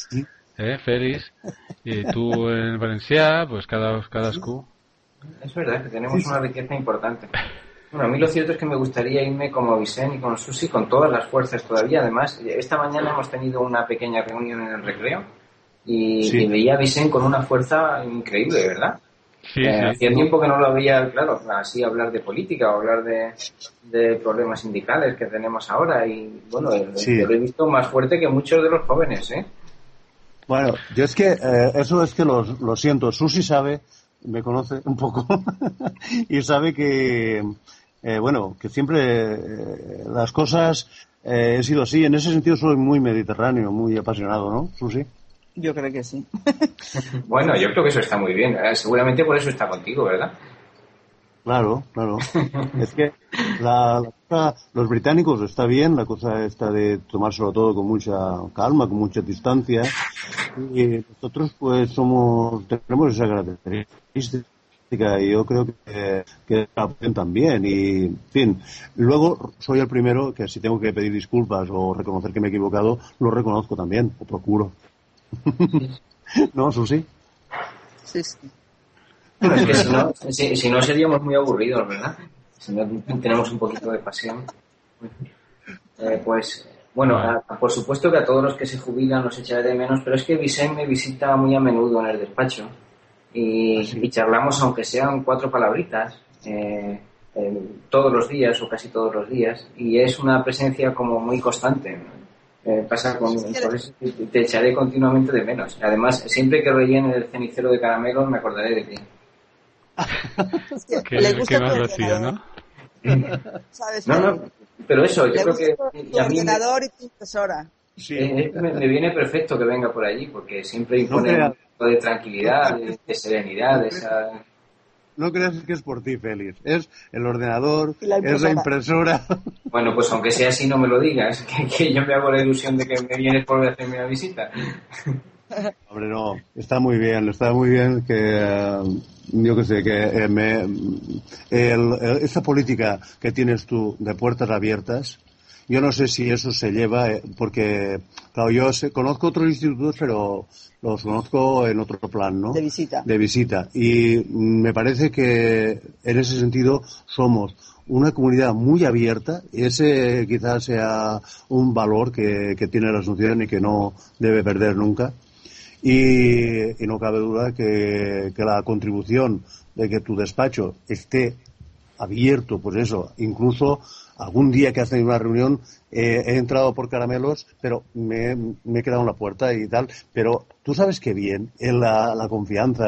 [SPEAKER 1] Félix, y tú en Valencià, pues cada escu.
[SPEAKER 12] Es verdad que tenemos una riqueza importante. Bueno, a mí lo cierto es que me gustaría irme como Vicent y con Susi con todas las fuerzas todavía. Además, esta mañana hemos tenido una pequeña reunión en el recreo y veía a Vicent con una fuerza increíble, ¿verdad? Hacía tiempo que no lo veía, claro, así hablar de política o hablar de problemas sindicales que tenemos ahora y bueno, yo lo he visto más fuerte que muchos de los jóvenes, ¿eh?
[SPEAKER 2] Bueno, yo es que eso es que lo siento. Susi sabe, me conoce un poco y sabe que que siempre las cosas he sido así. En ese sentido soy muy mediterráneo, muy apasionado, ¿no, Susi?
[SPEAKER 11] Yo creo que sí.
[SPEAKER 12] Bueno, yo creo que eso está muy bien. Seguramente por eso está contigo, ¿verdad?
[SPEAKER 2] Claro. Es que los británicos está bien, la cosa está de tomárselo todo con mucha calma, con mucha distancia, y nosotros pues tenemos esa característica, y yo creo que también, y en fin, luego soy el primero que si tengo que pedir disculpas o reconocer que me he equivocado, lo reconozco también, o procuro. ¿No, Susi?
[SPEAKER 3] Sí.
[SPEAKER 12] Bueno, es que si no seríamos muy aburridos, ¿verdad? Si no tenemos un poquito de pasión. Pues, bueno, por supuesto que a todos los que se jubilan los echaré de menos, pero es que Vicent me visita muy a menudo en el despacho y charlamos, aunque sean 4 palabritas, todos los días o casi todos los días, y es una presencia como muy constante. Pasa por eso te echaré continuamente de menos. Además, siempre que rellene el cenicero de caramelos me acordaré de ti.
[SPEAKER 1] ¿Qué más vacío, no?
[SPEAKER 3] ¿Sabes?
[SPEAKER 12] No, pero eso, yo creo que
[SPEAKER 3] tu ordenador y tu impresora.
[SPEAKER 2] Sí.
[SPEAKER 12] Me viene perfecto que venga por allí, porque siempre impone un poco de tranquilidad, de serenidad,
[SPEAKER 2] No creas que es por ti, Félix. Es el ordenador, es la impresora.
[SPEAKER 12] Bueno, pues aunque sea así, no me lo digas, que yo me hago la ilusión de que me vienes por hacerme una visita.
[SPEAKER 2] Hombre, no, está muy bien que, yo que sé, que esta política que tienes tú de puertas abiertas, yo no sé si eso se lleva, porque, claro, conozco otros institutos, pero los conozco en otro plan, ¿no? De visita. Y me parece que en ese sentido somos una comunidad muy abierta, y ese quizás sea un valor que tiene la asociación y que no debe perder nunca. Y no cabe duda que la contribución de que tu despacho esté abierto, pues eso, incluso algún día que has tenido una reunión he entrado por caramelos, pero me he quedado en la puerta y tal, pero tú sabes que bien, la confianza,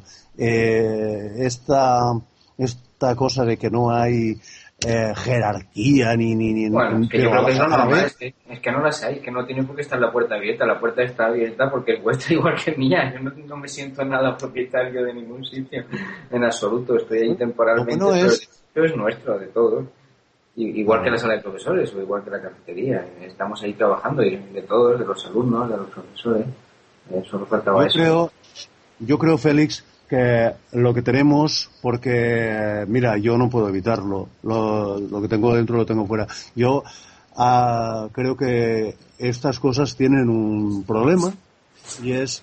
[SPEAKER 2] esta cosa de que no hay jerarquía ni
[SPEAKER 12] bueno, es que yo creo que eso no es que no las hay, que no tiene por qué estar la puerta está abierta porque es vuestra igual que mía. Yo no me siento nada propietario de ningún sitio en absoluto, estoy ahí temporalmente, pero es nuestro, de todos, igual que la sala de profesores o igual que la cafetería, estamos ahí trabajando, y de todos, de los alumnos, de los profesores, solo faltaba eso.
[SPEAKER 2] Yo creo, Félix, que lo que tenemos, porque mira, yo no puedo evitarlo, lo que tengo dentro lo tengo fuera. Yo creo que estas cosas tienen un problema, y es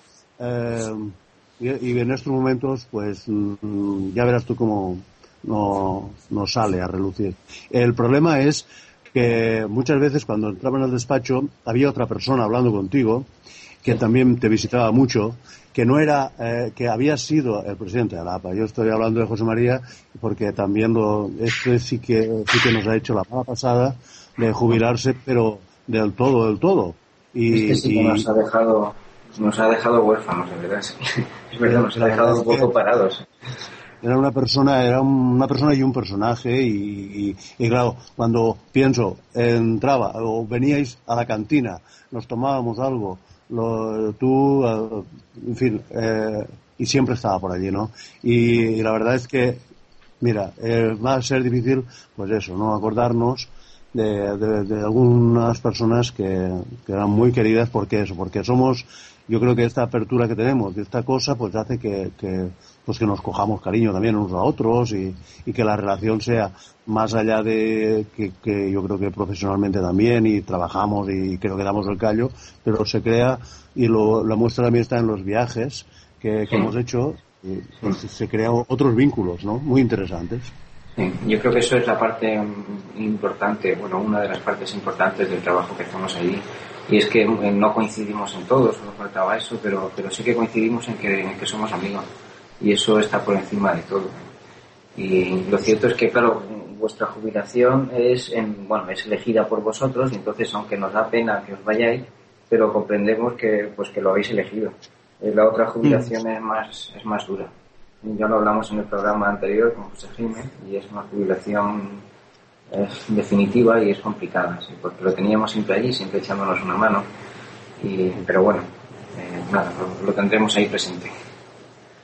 [SPEAKER 2] y en estos momentos pues ya verás tú cómo no sale a relucir. El problema es que muchas veces cuando entraba en el despacho había otra persona hablando contigo que también te visitaba mucho, que no era, que había sido el presidente de la APA. Yo estoy hablando de José María porque también sí que nos ha hecho la mala pasada de jubilarse, pero del todo. Y,
[SPEAKER 12] es que sí que nos ha dejado huérfanos, de verdad. Es verdad, nos ha dejado un poco parados.
[SPEAKER 2] Era una persona y un personaje, y claro, cuando pienso, entraba o veníais a la cantina, nos tomábamos algo, en fin, y siempre estaba por allí, ¿no? Y la verdad es que, mira, va a ser difícil, pues eso, ¿no? Acordarnos de algunas personas que eran muy queridas, porque somos, yo creo que esta apertura que tenemos, de esta cosa, pues hace que nos cojamos cariño también unos a otros, y que la relación sea más allá de que yo creo que profesionalmente también, y trabajamos y creo que damos el callo, pero se crea, y la muestra también está en los viajes que hemos hecho, pues se crean otros vínculos, ¿no? Muy interesantes.
[SPEAKER 12] Sí, yo creo que eso es la parte importante, bueno, una de las partes importantes del trabajo que hacemos allí, y es que no coincidimos en todo, solo faltaba eso, pero sí que coincidimos en que somos amigos, y eso está por encima de todo. Y lo cierto es que, claro, vuestra jubilación es elegida por vosotros, y entonces, aunque nos da pena que os vayáis, pero comprendemos que lo habéis elegido. La otra jubilación es más dura. Ya lo hablamos en el programa anterior con José Jiménez, y es una jubilación definitiva y es complicada, ¿sí? Porque lo teníamos siempre allí, siempre echándonos una mano, pero bueno, nada, lo tendremos ahí presente.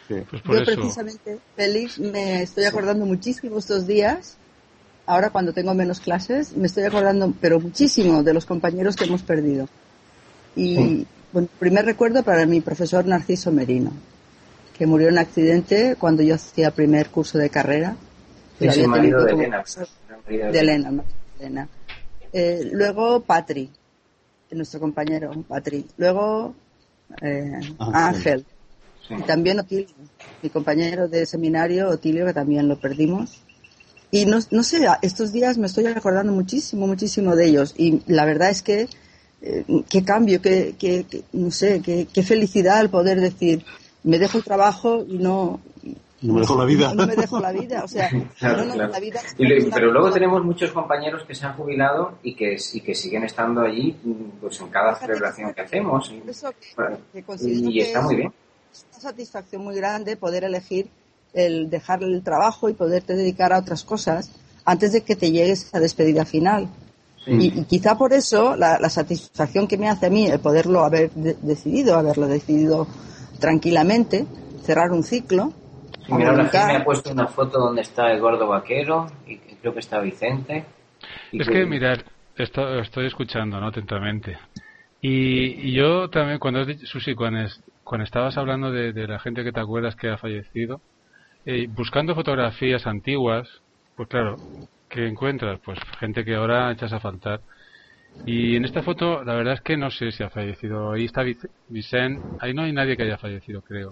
[SPEAKER 2] Sí.
[SPEAKER 1] Pues por
[SPEAKER 11] Yo
[SPEAKER 1] eso.
[SPEAKER 11] precisamente, Félix, me estoy acordando muchísimo estos días, ahora cuando tengo menos clases, me estoy acordando, pero muchísimo, de los compañeros que hemos perdido. Y bueno, primer recuerdo para mi profesor Narciso Merino, que murió en un accidente cuando yo hacía primer curso de carrera.
[SPEAKER 12] Es el marido de Elena.
[SPEAKER 11] De Elena. Luego Patri, nuestro compañero Patri. Luego Ángel.
[SPEAKER 12] Sí.
[SPEAKER 11] Y también Otilio, mi compañero de seminario, Otilio, que también lo perdimos. Y no sé, estos días me estoy acordando muchísimo de ellos. Y la verdad es que qué cambio, no sé, qué felicidad al poder decir, me dejo el trabajo y no
[SPEAKER 2] me dejo la vida.
[SPEAKER 11] No me dejo la vida, o sea,
[SPEAKER 12] claro.
[SPEAKER 11] la vida.
[SPEAKER 12] Pero luego tenemos muchos compañeros que se han jubilado y que siguen estando allí, pues en cada celebración que hacemos. Y está muy bien.
[SPEAKER 11] Es una satisfacción muy grande poder elegir el dejar el trabajo y poderte dedicar a otras cosas antes de que te llegues a despedida final. Sí. Y quizá por eso la satisfacción que me hace a mí el poderlo haberlo decidido tranquilamente, cerrar un ciclo.
[SPEAKER 12] Sí, mira, ahora me ha puesto una foto donde está el gordo vaquero y creo que está Vicente.
[SPEAKER 1] Que mirad, estoy escuchando, ¿no?, atentamente. Y yo también, Susi, cuando estabas hablando de la gente que te acuerdas que ha fallecido, buscando fotografías antiguas, pues claro, ¿qué encuentras? Pues gente que ahora echas a faltar. Y en esta foto, la verdad es que no sé si ha fallecido. Ahí está Vicent. Ahí no hay nadie que haya fallecido, creo.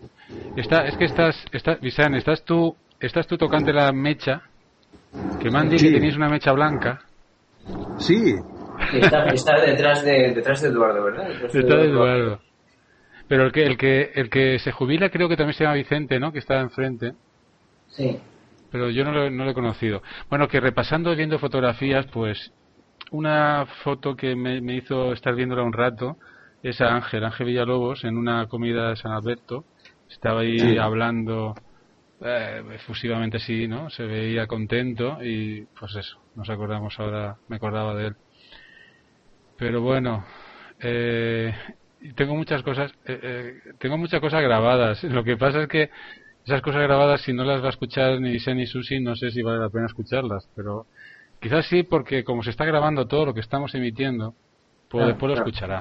[SPEAKER 1] Vicent, estás tú tocando la mecha, que me han dicho que tenéis una mecha blanca.
[SPEAKER 2] Sí.
[SPEAKER 12] Está detrás de Eduardo, ¿verdad?
[SPEAKER 1] Detrás de Eduardo. Pero el que se jubila creo que también se llama Vicente, ¿no?, que está enfrente.
[SPEAKER 12] Sí.
[SPEAKER 1] Pero yo no lo he conocido. Bueno, que repasando, viendo fotografías, pues una foto que me hizo estar viéndola un rato es a Ángel Villalobos en una comida de San Alberto. Estaba ahí hablando efusivamente así, ¿no? Se veía contento y pues eso, nos acordamos ahora, me acordaba de él. Pero bueno, tengo muchas cosas grabadas. Lo que pasa es que esas cosas grabadas, si no las va a escuchar ni Isen ni Susi, no sé si vale la pena escucharlas, pero quizás sí, porque como se está grabando todo lo que estamos emitiendo, pues después lo escuchará.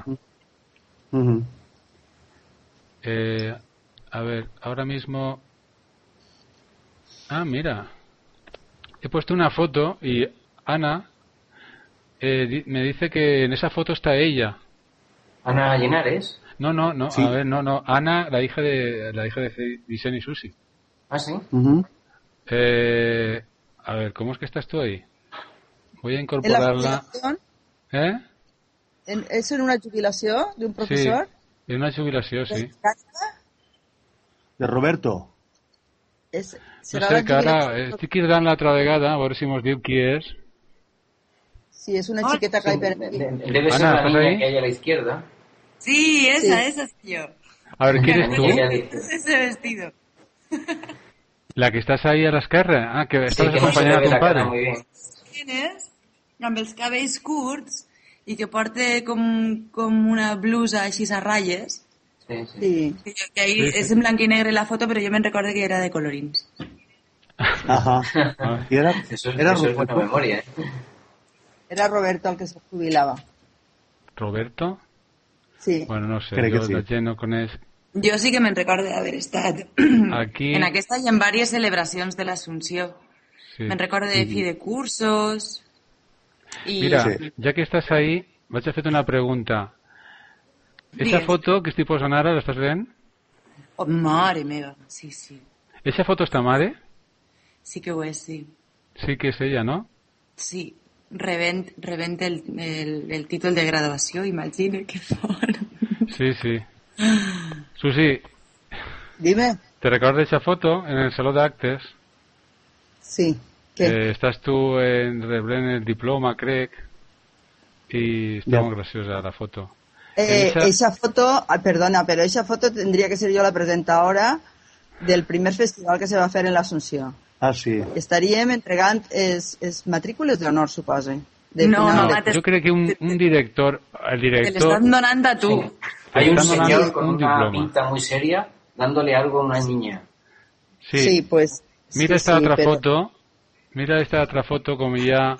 [SPEAKER 1] A ver, ahora mismo... mira. He puesto una foto y Ana me dice que en esa foto está ella.
[SPEAKER 12] ¿Ana Llenares?
[SPEAKER 1] No. Sí. A ver, no. Ana, la hija de Isen y Susi.
[SPEAKER 12] ¿Ah, sí?
[SPEAKER 1] A ver, ¿cómo es que estás tú ahí? Voy a incorporarla.
[SPEAKER 11] ¿Es en una jubilación de un profesor?
[SPEAKER 1] Sí, en una jubilación, sí.
[SPEAKER 2] De Roberto.
[SPEAKER 1] No sé, que ara estic cridant l'altra vegada, a veure si mos diu qui és.
[SPEAKER 11] Sí, es una chiqueta que hay
[SPEAKER 12] Debe ser la niña que hay a la izquierda.
[SPEAKER 10] Sí, esa soy yo.
[SPEAKER 1] A ver, ¿quién eres tú?
[SPEAKER 10] Ese vestido.
[SPEAKER 1] La que estás ahí a l'esquerra? Que estàs acompanyada de ton pare.
[SPEAKER 10] ¿Quién es? Amb els cabells curts i que porta com una blusa així a ratlles.
[SPEAKER 11] Sí.
[SPEAKER 10] Que ahí es en blanco y negro la foto, pero yo me recuerdo que era de colorins.
[SPEAKER 2] Ajá. Y era
[SPEAKER 12] buena memoria,
[SPEAKER 11] Era Roberto el que se jubilaba.
[SPEAKER 1] ¿Roberto?
[SPEAKER 11] Sí.
[SPEAKER 1] Bueno, no sé,
[SPEAKER 2] Crec que sí.
[SPEAKER 1] la gent no coneix.
[SPEAKER 10] Jo sí que me'n recordo d'haver estat
[SPEAKER 1] aquí...
[SPEAKER 10] en aquesta i en diverses celebracions de l'Assumpció.
[SPEAKER 1] Sí.
[SPEAKER 10] Me'n recordo de fi de cursos... I...
[SPEAKER 1] Mira, ja que estàs ahí, vaig a fer una pregunta. Esa foto que estic posant ara, l'estàs veient?
[SPEAKER 10] Oh, mare meva, sí.
[SPEAKER 1] Esa foto és ta mare?
[SPEAKER 10] Sí que ho és, sí.
[SPEAKER 1] Sí que és ella, no?
[SPEAKER 10] Sí, rebent el títol de graduació, imagina, que fort.
[SPEAKER 1] Sí. Susi.
[SPEAKER 11] Dime.
[SPEAKER 1] ¿Te recuerdas esa foto en el salón de actes?
[SPEAKER 11] Sí. ¿Qué?
[SPEAKER 1] Estás tú rebrent el diploma, crec, y está muy graciosa la foto.
[SPEAKER 11] Esa foto, perdona, pero esa foto tendría que ser yo la presentadora del primer festival que se va a hacer en la Asunción.
[SPEAKER 2] Ah, sí.
[SPEAKER 11] Estaríem entregant matrícules d'honor, suposo.
[SPEAKER 10] No,
[SPEAKER 1] yo creo que un director, el director...
[SPEAKER 10] Te l'estan donant a tu.
[SPEAKER 12] Sí. Hay un señor con una pinta muy seria dándole algo a una niña.
[SPEAKER 11] Sí, pues...
[SPEAKER 1] Mira esta otra foto. Mira esta otra foto com hi ha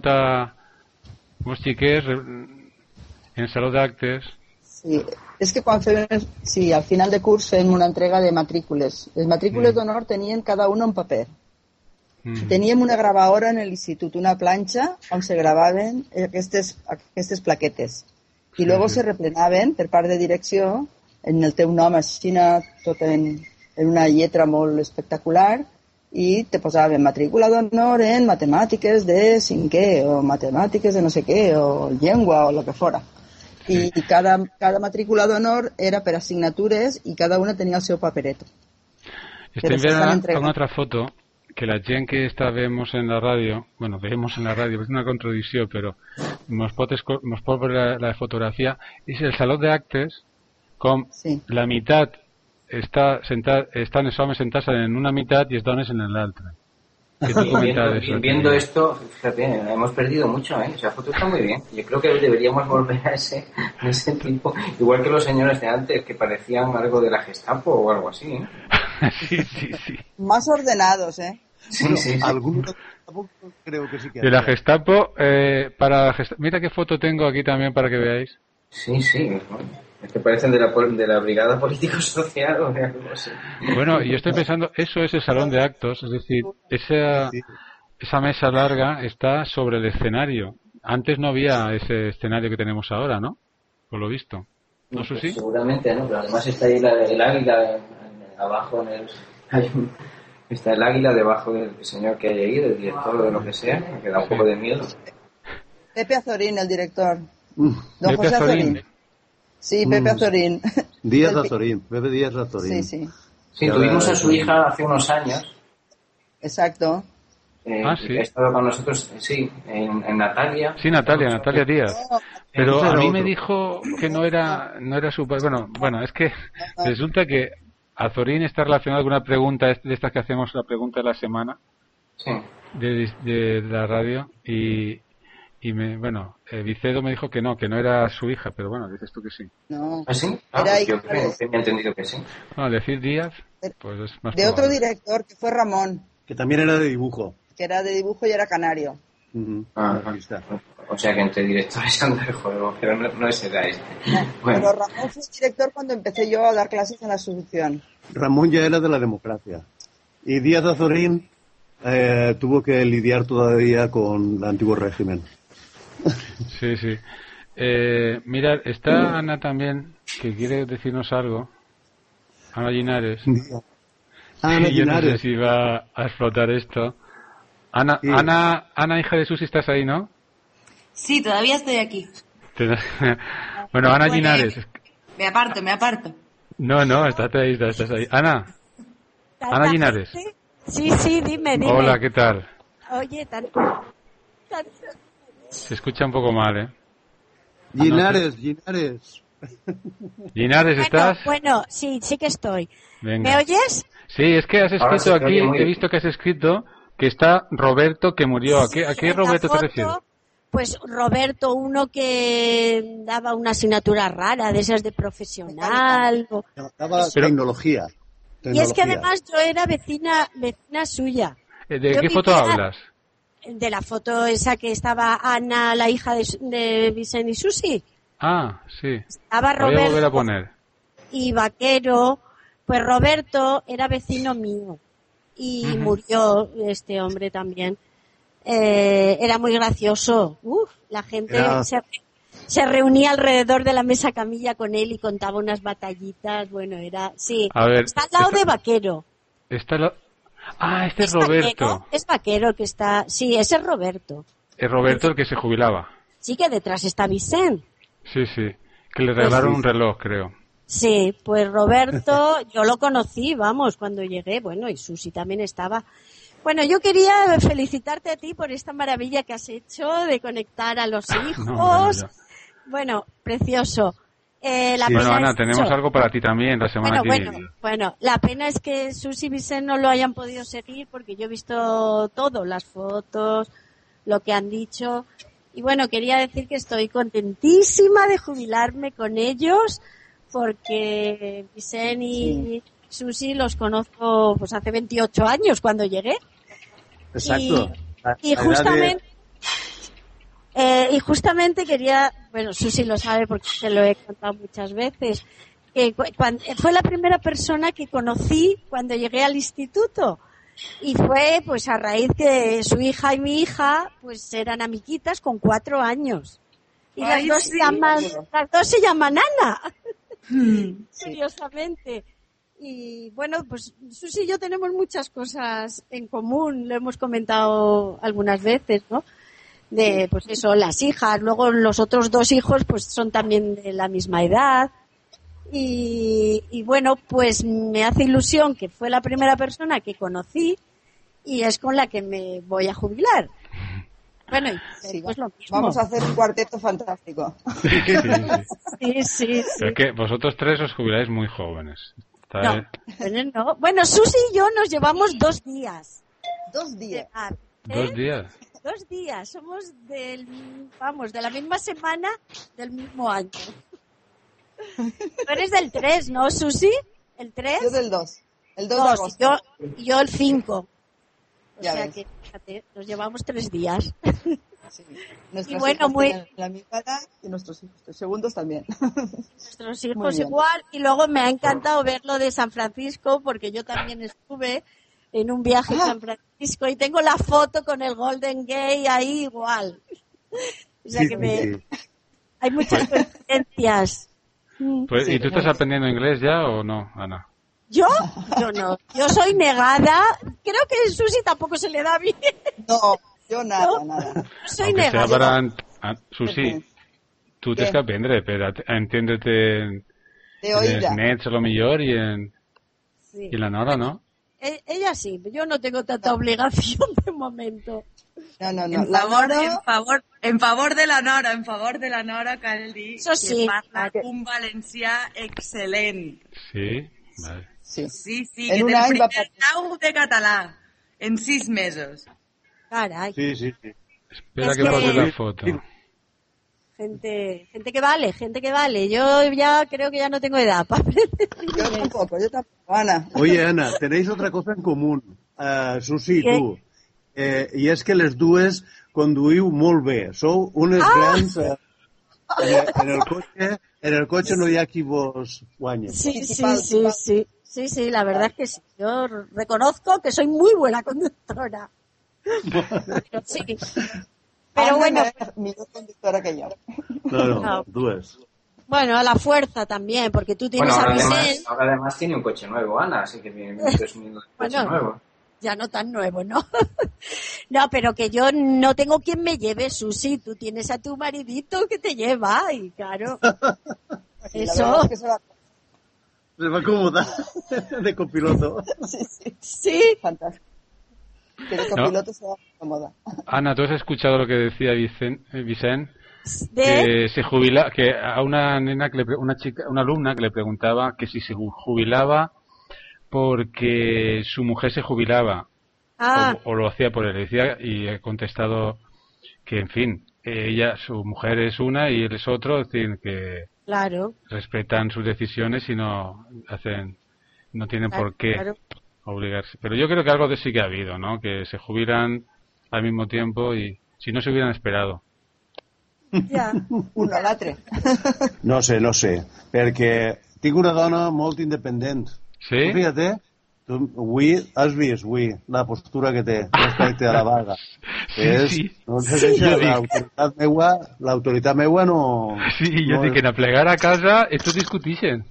[SPEAKER 1] molts xiquets en saló d'actes.
[SPEAKER 11] Sí, és que quan fem... Sí, al final de curs fem una entrega de matrícules. Les matrícules d'honor tenien cada una un paper. Teníem una gravadora en l'institut, una planxa on se gravaven aquestes plaquetes. I luego se replenaven per part de direcció en el teu nom així, tot en una lletra molt espectacular, i te posaven matrícula d'honor en matemàtiques de 5è, o matemàtiques de no sé què, o llengua, o el que fora. I cada matrícula d'honor era per assignatures i cada una tenia el seu papereto.
[SPEAKER 1] Estem veient una altra foto que la gent que vemos en la ràdio, bueno, vemos en la ràdio, és una contradicció, però nos pot veure la fotografia, és el saló d'actes, com la meitat estan els homes sentats en una meitat i les dones en l'altra.
[SPEAKER 12] Viendo esto, fíjate, hemos perdido mucho, ¿eh? Esa foto está muy bien. Yo creo que deberíamos volver a ese tipo, igual que los señores de antes, que parecían algo de la Gestapo o algo así, ¿eh?
[SPEAKER 1] Sí.
[SPEAKER 11] Más ordenados, ¿eh?
[SPEAKER 12] Sí.
[SPEAKER 2] Algunos creo que sí que...
[SPEAKER 1] De la Gestapo, mira qué foto tengo aquí también para que veáis.
[SPEAKER 12] Sí. Es que parecen de la Brigada Político-Social o de algo así.
[SPEAKER 1] Bueno, yo estoy pensando, eso es el salón de actos, es decir, esa mesa larga está sobre el escenario. Antes no había ese escenario que tenemos ahora, ¿no? Por lo visto. ¿No, Susi?
[SPEAKER 12] Seguramente, ¿no? Pero además está ahí el águila abajo está el águila debajo del señor que hay ahí, del director o de lo que sea, que da un poco de miedo.
[SPEAKER 11] Pepe Azorín, el director. Don José Azorín. Sí, Pepe Azorín.
[SPEAKER 2] Díaz Azorín, Pepe Díaz Azorín.
[SPEAKER 11] Sí,
[SPEAKER 12] tuvimos a su hija hace unos años.
[SPEAKER 11] Exacto.
[SPEAKER 1] Sí.
[SPEAKER 12] Ha estado con nosotros, en Natalia.
[SPEAKER 1] Sí, Natalia Díaz. Pero a mí me dijo que no era su... Bueno, es que resulta que Azorín está relacionado con una pregunta de estas que hacemos, la pregunta de la semana.
[SPEAKER 12] Sí.
[SPEAKER 1] De la radio y Vicedo me dijo que no era su hija, pero bueno, dices tú que sí.
[SPEAKER 11] No.
[SPEAKER 12] ¿Ah, sí? Yo creo que me he entendido que sí.
[SPEAKER 1] Bueno, decir Díaz, pues es más
[SPEAKER 11] de
[SPEAKER 1] probable.
[SPEAKER 11] otro director, que fue Ramón.
[SPEAKER 2] Que también era de dibujo.
[SPEAKER 11] Que era de dibujo y era canario.
[SPEAKER 2] Ahí está.
[SPEAKER 12] O sea que entre directores anda el juego, pero no será este.
[SPEAKER 11] Bueno. Pero Ramón fue director cuando empecé yo a dar clases en la Asunción.
[SPEAKER 2] Ramón ya era de la democracia. Y Díaz Azorín tuvo que lidiar todavía con el antiguo régimen.
[SPEAKER 1] Sí. Mira, está Ana también, que quiere decirnos algo. Ana Linares.
[SPEAKER 2] Ana
[SPEAKER 1] Yo no sé
[SPEAKER 2] Linares.
[SPEAKER 1] si va a explotar esto. Ana,
[SPEAKER 2] Sí.
[SPEAKER 1] Ana, hija de Susi, ¿estás ahí, no?
[SPEAKER 10] Sí, todavía estoy aquí.
[SPEAKER 1] Bueno, Ana Linares.
[SPEAKER 10] Me aparto.
[SPEAKER 1] No, estás ahí. Ana Linares.
[SPEAKER 13] Sí, dime.
[SPEAKER 1] Hola, ¿qué tal?
[SPEAKER 13] Oye,
[SPEAKER 1] Se escucha un poco mal, ¿eh?
[SPEAKER 2] Linares.
[SPEAKER 1] Linares, ¿estás?
[SPEAKER 13] Bueno, sí que estoy.
[SPEAKER 1] Venga.
[SPEAKER 13] ¿Me oyes?
[SPEAKER 1] Sí, es que has
[SPEAKER 12] Ahora
[SPEAKER 1] escrito
[SPEAKER 12] se te
[SPEAKER 1] aquí,
[SPEAKER 12] oye muy
[SPEAKER 1] he
[SPEAKER 12] bien.
[SPEAKER 1] visto que has escrito que está Roberto que murió. ¿A qué
[SPEAKER 13] En la
[SPEAKER 1] Roberto te
[SPEAKER 13] foto,
[SPEAKER 1] refieres?
[SPEAKER 13] Pues Roberto, uno que daba una asignatura rara, de esas de profesional.
[SPEAKER 2] Daba tecnología.
[SPEAKER 13] Y es que además yo era vecina suya.
[SPEAKER 1] ¿De
[SPEAKER 13] Yo
[SPEAKER 1] qué foto
[SPEAKER 13] vivía-
[SPEAKER 1] hablas?
[SPEAKER 13] De la foto esa que estaba Ana, la hija de Vicente y Susi.
[SPEAKER 1] Ah, sí.
[SPEAKER 13] Estaba
[SPEAKER 1] Lo voy a volver a
[SPEAKER 13] Roberto
[SPEAKER 1] poner.
[SPEAKER 13] y Vaquero. Pues Roberto era vecino mío y
[SPEAKER 1] Ujú.
[SPEAKER 13] murió este hombre también. Era muy gracioso. La gente se reunía alrededor de la mesa camilla con él y contaba unas batallitas. Bueno, sí.
[SPEAKER 1] A ver,
[SPEAKER 13] Está al lado de Vaquero.
[SPEAKER 1] Este es Roberto.
[SPEAKER 13] Es Vaquero que está... Sí, ese es Roberto.
[SPEAKER 1] Es Roberto el que se jubilaba.
[SPEAKER 13] Sí, que detrás está Vicente.
[SPEAKER 1] Sí. Que le regalaron
[SPEAKER 13] sí.
[SPEAKER 1] un reloj, creo.
[SPEAKER 13] Sí, pues Roberto, yo lo conocí, cuando llegué, y Susi también estaba. Bueno, yo quería felicitarte a ti por esta maravilla que has hecho de conectar a los hijos. Bueno, precioso. La
[SPEAKER 1] Bueno,
[SPEAKER 13] pena
[SPEAKER 1] Ana,
[SPEAKER 13] es
[SPEAKER 1] tenemos algo para ti también la semana que viene.
[SPEAKER 13] Bueno, la pena es que Susi y Vicente no lo hayan podido seguir porque yo he visto todo, las fotos, lo que han dicho. Y bueno, quería decir que estoy contentísima de jubilarme con ellos porque Vicente Susi los conozco pues hace 28 años cuando llegué.
[SPEAKER 2] Exacto.
[SPEAKER 13] Y justamente quería, bueno, Susi lo sabe porque se lo he contado muchas veces, que fue la primera persona que conocí cuando llegué al instituto. Y fue pues a raíz que su hija y mi hija pues eran amiguitas con 4 años. Y las dos se llaman Ana. Curiosamente. Y bueno, pues Susi y yo tenemos muchas cosas en común, lo hemos comentado algunas veces, ¿no? De pues eso, las hijas, luego los otros 2 hijos pues son también de la misma edad. Y bueno, pues me hace ilusión que fue la primera persona que conocí y es con la que me voy a jubilar. Bueno, y pues lo mismo.
[SPEAKER 11] Vamos a hacer un cuarteto fantástico.
[SPEAKER 13] Sí.
[SPEAKER 1] Pero es que vosotros 3 os jubiláis muy jóvenes.
[SPEAKER 13] No. Bueno, Susi y yo nos llevamos 2 días.
[SPEAKER 11] 2 días.
[SPEAKER 1] 2 días.
[SPEAKER 13] 2 días. Somos de la misma semana del mismo año. Tú eres del 3, ¿no, Susi? ¿El 3?
[SPEAKER 11] Yo del 2. El 2 de agosto.
[SPEAKER 13] Yo el 5. O
[SPEAKER 11] ya
[SPEAKER 13] sea
[SPEAKER 11] ves.
[SPEAKER 13] que, fíjate, nos llevamos 3 días.
[SPEAKER 11] Sí. Nuestros
[SPEAKER 13] y bueno,
[SPEAKER 11] hijos
[SPEAKER 13] muy...
[SPEAKER 11] tienen la misma edad y nuestros hijos, los segundos también.
[SPEAKER 13] Nuestros hijos igual. Y luego me ha encantado ver lo de San Francisco, porque yo también estuve en un viaje a San Francisco y tengo la foto con el Golden Gate ahí igual. O sea que hay muchas coincidencias.
[SPEAKER 1] Pues, ¿y tú estás aprendiendo inglés ya o no, Ana?
[SPEAKER 13] ¿Yo? Yo no. Yo soy negada. Creo que a Susi tampoco se le da bien.
[SPEAKER 11] No, yo nada.
[SPEAKER 13] Soy negada.
[SPEAKER 1] Susi, tu tens que aprendre per entendre-te en els nets a lo millor y en la Nora, ¿no?
[SPEAKER 13] Ella sí, yo no tengo tanta obligación de momento.
[SPEAKER 11] No.
[SPEAKER 10] En favor de la Nora, cal dir que parla un valencià excel·lent.
[SPEAKER 1] Sí, vale.
[SPEAKER 10] Sí, que té el primer grau de català en 6 mesos.
[SPEAKER 13] Caray.
[SPEAKER 2] Sí.
[SPEAKER 1] Espera que pose la foto.
[SPEAKER 13] Gente que vale. Yo ya creo que ya no tengo edad para aprender.
[SPEAKER 11] Yo tampoco, Ana.
[SPEAKER 2] Oye, Ana, tenéis otra cosa en común, Susi i tu. I és que les dues conduïu molt bé. Sou unes grans... En el cotxe no hi ha qui vos guanya.
[SPEAKER 13] Sí, la verdad es que sí. Yo reconozco que soy muy buena conductora. Pero bueno...
[SPEAKER 11] Mejor conductora que yo.
[SPEAKER 2] No, dues.
[SPEAKER 13] Bueno, a la fuerza también, porque tú tienes a Vicente...
[SPEAKER 12] Ahora además tiene un coche nuevo, Ana, así que viene un coche nuevo.
[SPEAKER 13] Ya no tan nuevo, ¿no? No, pero que yo no tengo quien me lleve, Susi. Tú tienes a tu maridito que te lleva, y claro. Eso.
[SPEAKER 11] Es que se
[SPEAKER 2] va a acomodar de copiloto.
[SPEAKER 13] Sí.
[SPEAKER 11] Fantástico. Que de copiloto se va a acomodar.
[SPEAKER 1] Ana, ¿tú has escuchado lo que decía Vicente? Que se jubila, que a una nena, una alumna que le preguntaba que si se jubilaba porque su mujer se jubilaba o lo hacía por él. Decía, y he contestado que, en fin, su mujer es una y él es otro, es decir, que respetan sus decisiones y no tienen por qué obligarse. Pero yo creo que algo de sí que ha habido, ¿no? Que se jubilan al mismo tiempo y si no se hubieran esperado.
[SPEAKER 11] Ja, un altre.
[SPEAKER 2] No sé, perquè tinc una dona molt independent.
[SPEAKER 1] Sí?
[SPEAKER 2] Fíjate, avui has vist la postura que té respecte a la vaga. No sé l'autoritat meua no...
[SPEAKER 1] Sí, jo dic que en a plegar a casa estos discutixen.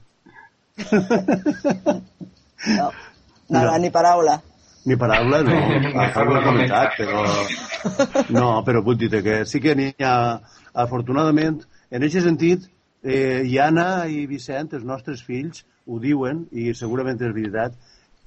[SPEAKER 11] No, nada, ni paraula.
[SPEAKER 2] Ni paraula, no. Algo comentat, però... No, però vull dir que sí que n'hi ha... Afortunadament, en aquest sentit, i Anna i Vicent, els nostres fills, ho diuen, i segurament és veritat,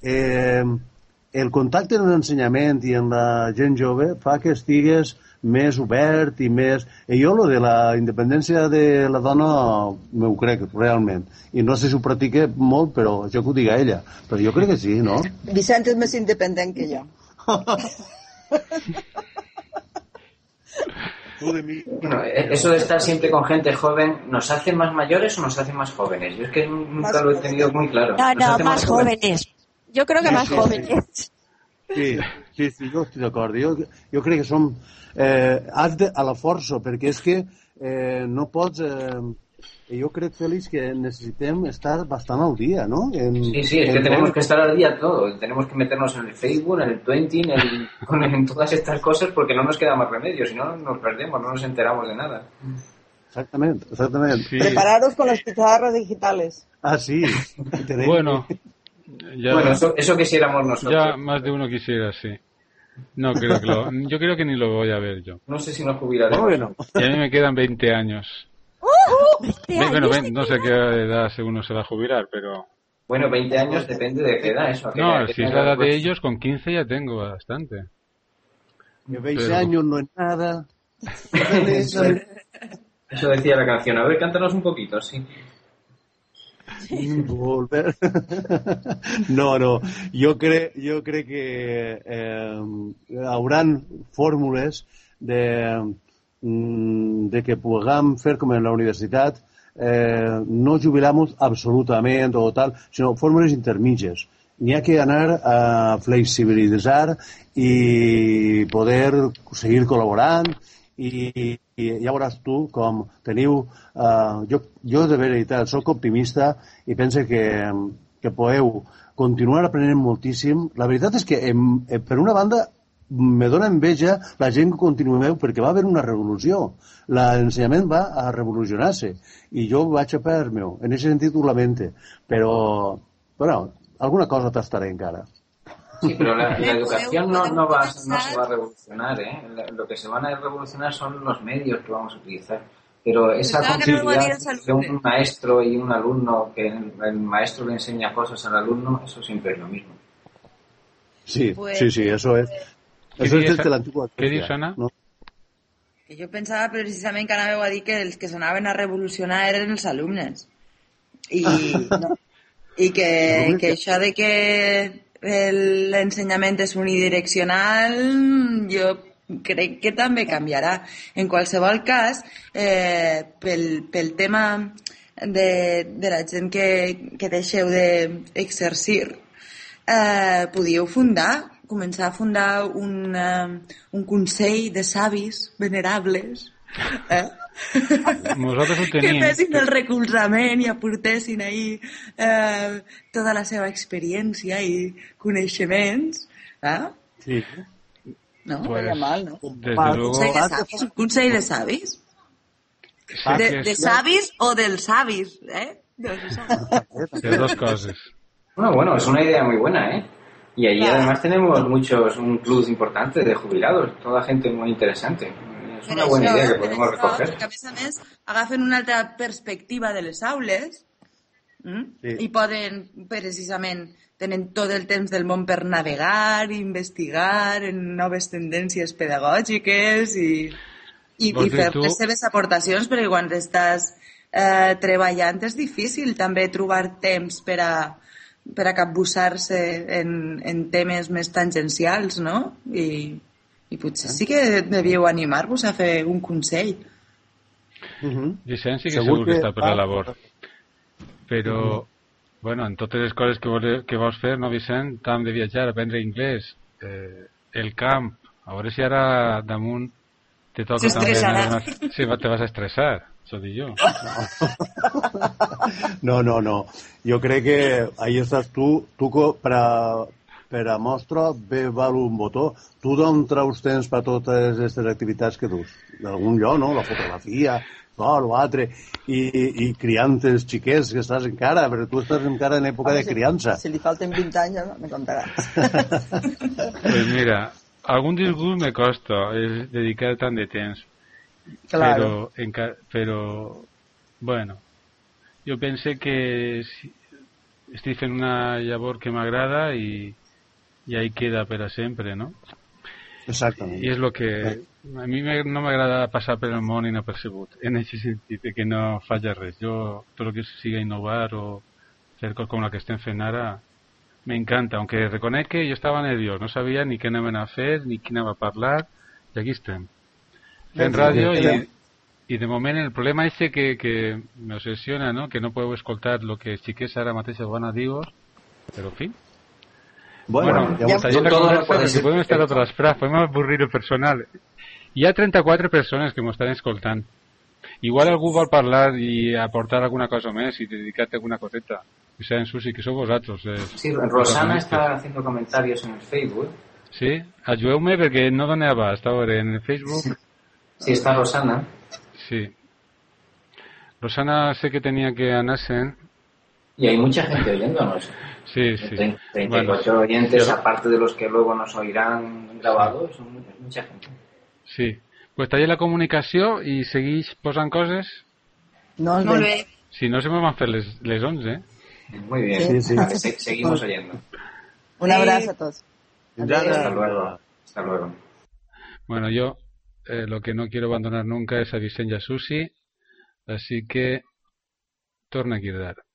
[SPEAKER 2] el contacte en l'ensenyament i en la gent jove fa que estigues més obert i més... Jo, lo de la independència de la dona, m'ho crec, realment. I no sé si ho practica molt, però això que ho diga ella. Però jo crec que sí, no?
[SPEAKER 11] Vicent és més independent que jo.
[SPEAKER 12] Bueno, eso de estar siempre con gente joven, ¿nos hace más mayores o nos hace más jóvenes? Yo es que nunca lo he tenido muy claro.
[SPEAKER 13] No, más jóvenes. Jo crec que més jóvenes.
[SPEAKER 2] Sí, jo estic d'acord. Jo crec que som a la força, perquè és que no pots... Jo crec, Félix, que necessitem estar bastant al dia, ¿no?
[SPEAKER 12] Sí, es que tenemos que estar al día todo. Tenemos que meternos en el Facebook, en el Twenty, en todas estas cosas, porque no nos queda más remedio. Si no, nos perdemos, no nos enteramos de nada.
[SPEAKER 2] Exactamente.
[SPEAKER 1] Sí.
[SPEAKER 3] Prepararos con los pizarras digitales.
[SPEAKER 2] Ah, sí.
[SPEAKER 1] Bueno,
[SPEAKER 12] eso quisiéramos nosotros.
[SPEAKER 1] Ya más de uno quisiera, sí. No, creo que yo creo que ni lo voy a ver yo.
[SPEAKER 12] No sé si nos jubilaremos.
[SPEAKER 2] Bueno.
[SPEAKER 1] Y a mí me quedan 20 años. Bueno, no sé qué edad uno se va a jubilar, pero...
[SPEAKER 12] Bueno, 20 años depende de qué edad eso.
[SPEAKER 1] No, si es la edad de ellos, con 15 ya tengo bastante.
[SPEAKER 2] 20 años no es nada.
[SPEAKER 12] Eso decía la canción. A ver, cántanos un poquito, sí.
[SPEAKER 2] Volver. No. Jo crec que hauran fórmules de que puguem fer com en la universitat, no jubilar-nos absolutament o tal, sinó fórmules intermitges. N'hi ha que anar a flexibilitzar i poder seguir col·laborant i ja veuràs tu com teniu... Jo de veritat soc optimista i penso que podeu continuar aprenent moltíssim. La veritat és que per una banda me dona enveja la gent que continueu perquè va haver una revolució. L'ensenyament va a revolucionar-se i jo vaig a part meu. En aquest sentit ho lamente. Però, bueno, alguna cosa tastaré encara.
[SPEAKER 12] Sí, pero la educación no se va a revolucionar, ¿eh? Lo que se van a revolucionar son los medios que vamos a utilizar. Pero esa continuidad de un maestro y un alumno, que el maestro le enseña cosas al alumno, eso siempre es lo mismo.
[SPEAKER 2] Sí, eso es. Eso es desde la antigua.
[SPEAKER 1] ¿Qué dius, Ana?
[SPEAKER 2] ¿No?
[SPEAKER 11] Que jo pensava precisament que anàveu a dir que els que s'anaven a revolucionar eren els alumnes. I que això de que l'ensenyament és unidireccional, jo crec que també canviarà. En qualsevol cas, pel tema de la gent que deixeu d'exercir, podíeu començar a fundar un consell de savis venerables
[SPEAKER 1] Nosaltres ho
[SPEAKER 11] que
[SPEAKER 1] tenim.
[SPEAKER 11] fessin el recolzament i aportessin ahí tota la seva experiència i coneixements.
[SPEAKER 2] Sí.
[SPEAKER 11] No,
[SPEAKER 1] Pues,
[SPEAKER 11] seria mal, no?
[SPEAKER 1] desde luego...
[SPEAKER 11] Un consell de savis? De savis o dels savis,
[SPEAKER 1] De dos cosas.
[SPEAKER 12] Bueno, es una idea muy buena, ¿eh? Y ahí además tenemos un club importante de jubilados, toda gente muy interesante. És una bona idea que podem recoger.
[SPEAKER 11] Que a més agafen una altra perspectiva de les aules i poden, precisament, tenen tot el temps del món per navegar, investigar en noves tendències pedagògiques i fer les seves aportacions, perquè quan estàs treballant és difícil també trobar temps per a capbussar-se en temes més tangencials, no? I potser sí que devíeu animar-vos a fer un consell.
[SPEAKER 1] Vicent sí que segur que està per la labor. Però, bueno, en totes les coses que vols fer, no, Vicent? T'hem de viatjar, aprendre anglès, el camp, a veure si ara damunt te toca també... Sí, te vas a estressar, això dic jo.
[SPEAKER 2] No. Jo crec que ahí estàs tu per a mostra bé val un botó. Tu d'on treus temps per totes aquestes activitats que dus? D'algun lloc, no? La fotografia, l'altre, i criant els xiquets que estàs encara, perquè tu estàs encara en època de criança.
[SPEAKER 3] Si li falten 20 anys, me contaràs.
[SPEAKER 1] Pues mira, algun disgust me costa dedicar tant de temps.
[SPEAKER 3] Claro.
[SPEAKER 1] Però, bueno, jo pense que estic fent una llavor que m'agrada i ahí queda per a sempre, ¿no?
[SPEAKER 2] Exactament.
[SPEAKER 1] I és lo que... A mi no m'agrada passar per el món inapercebut, en aquest sentit, que no falla res. Jo, tot el que siga innovar o fer coses com la que estem fent ara, m'encanta, aunque reconec que jo estava nerviós, no sabia ni què anaven a fer, ni qui anava a parlar, i aquí estem. en radio i de moment el problema és que m'obsessiona, no? Que no podeu escoltar el que xiquets ara mateix van a dir-vos, però en fi. Bueno, taller la conversa perquè podem estar otras frases, podem avorrir el personal. Hi ha 34 persones que m'ho estan escoltant. Igual algú vol parlar i aportar alguna cosa més i dedicar-te alguna coseta. O sea, en Susi, que sou vosaltres.
[SPEAKER 12] Sí, Rosana está haciendo comentarios en el Facebook.
[SPEAKER 1] Sí, ayúdame perquè no dona abast ahora en el Facebook.
[SPEAKER 12] Sí, está Rosana.
[SPEAKER 1] Sí. Rosana sé que tenía que anarse.
[SPEAKER 12] Y hay mucha gente oyéndonos.
[SPEAKER 1] Sí, sí.
[SPEAKER 12] 34 oyentes, sí, aparte de los que luego nos oirán grabados, son mucha gente.
[SPEAKER 1] Sí. Pues taller la comunicació i segueix posant coses.
[SPEAKER 11] No,
[SPEAKER 1] Si no se me van fer les 11.
[SPEAKER 12] Muy bien. Sí. Vale, seguimos oyendo.
[SPEAKER 11] Un abrazo a todos.
[SPEAKER 12] Hasta luego. Hasta luego.
[SPEAKER 1] Bueno, yo lo que no quiero abandonar nunca es a Vicent y a Susi, así que torna a quirdar.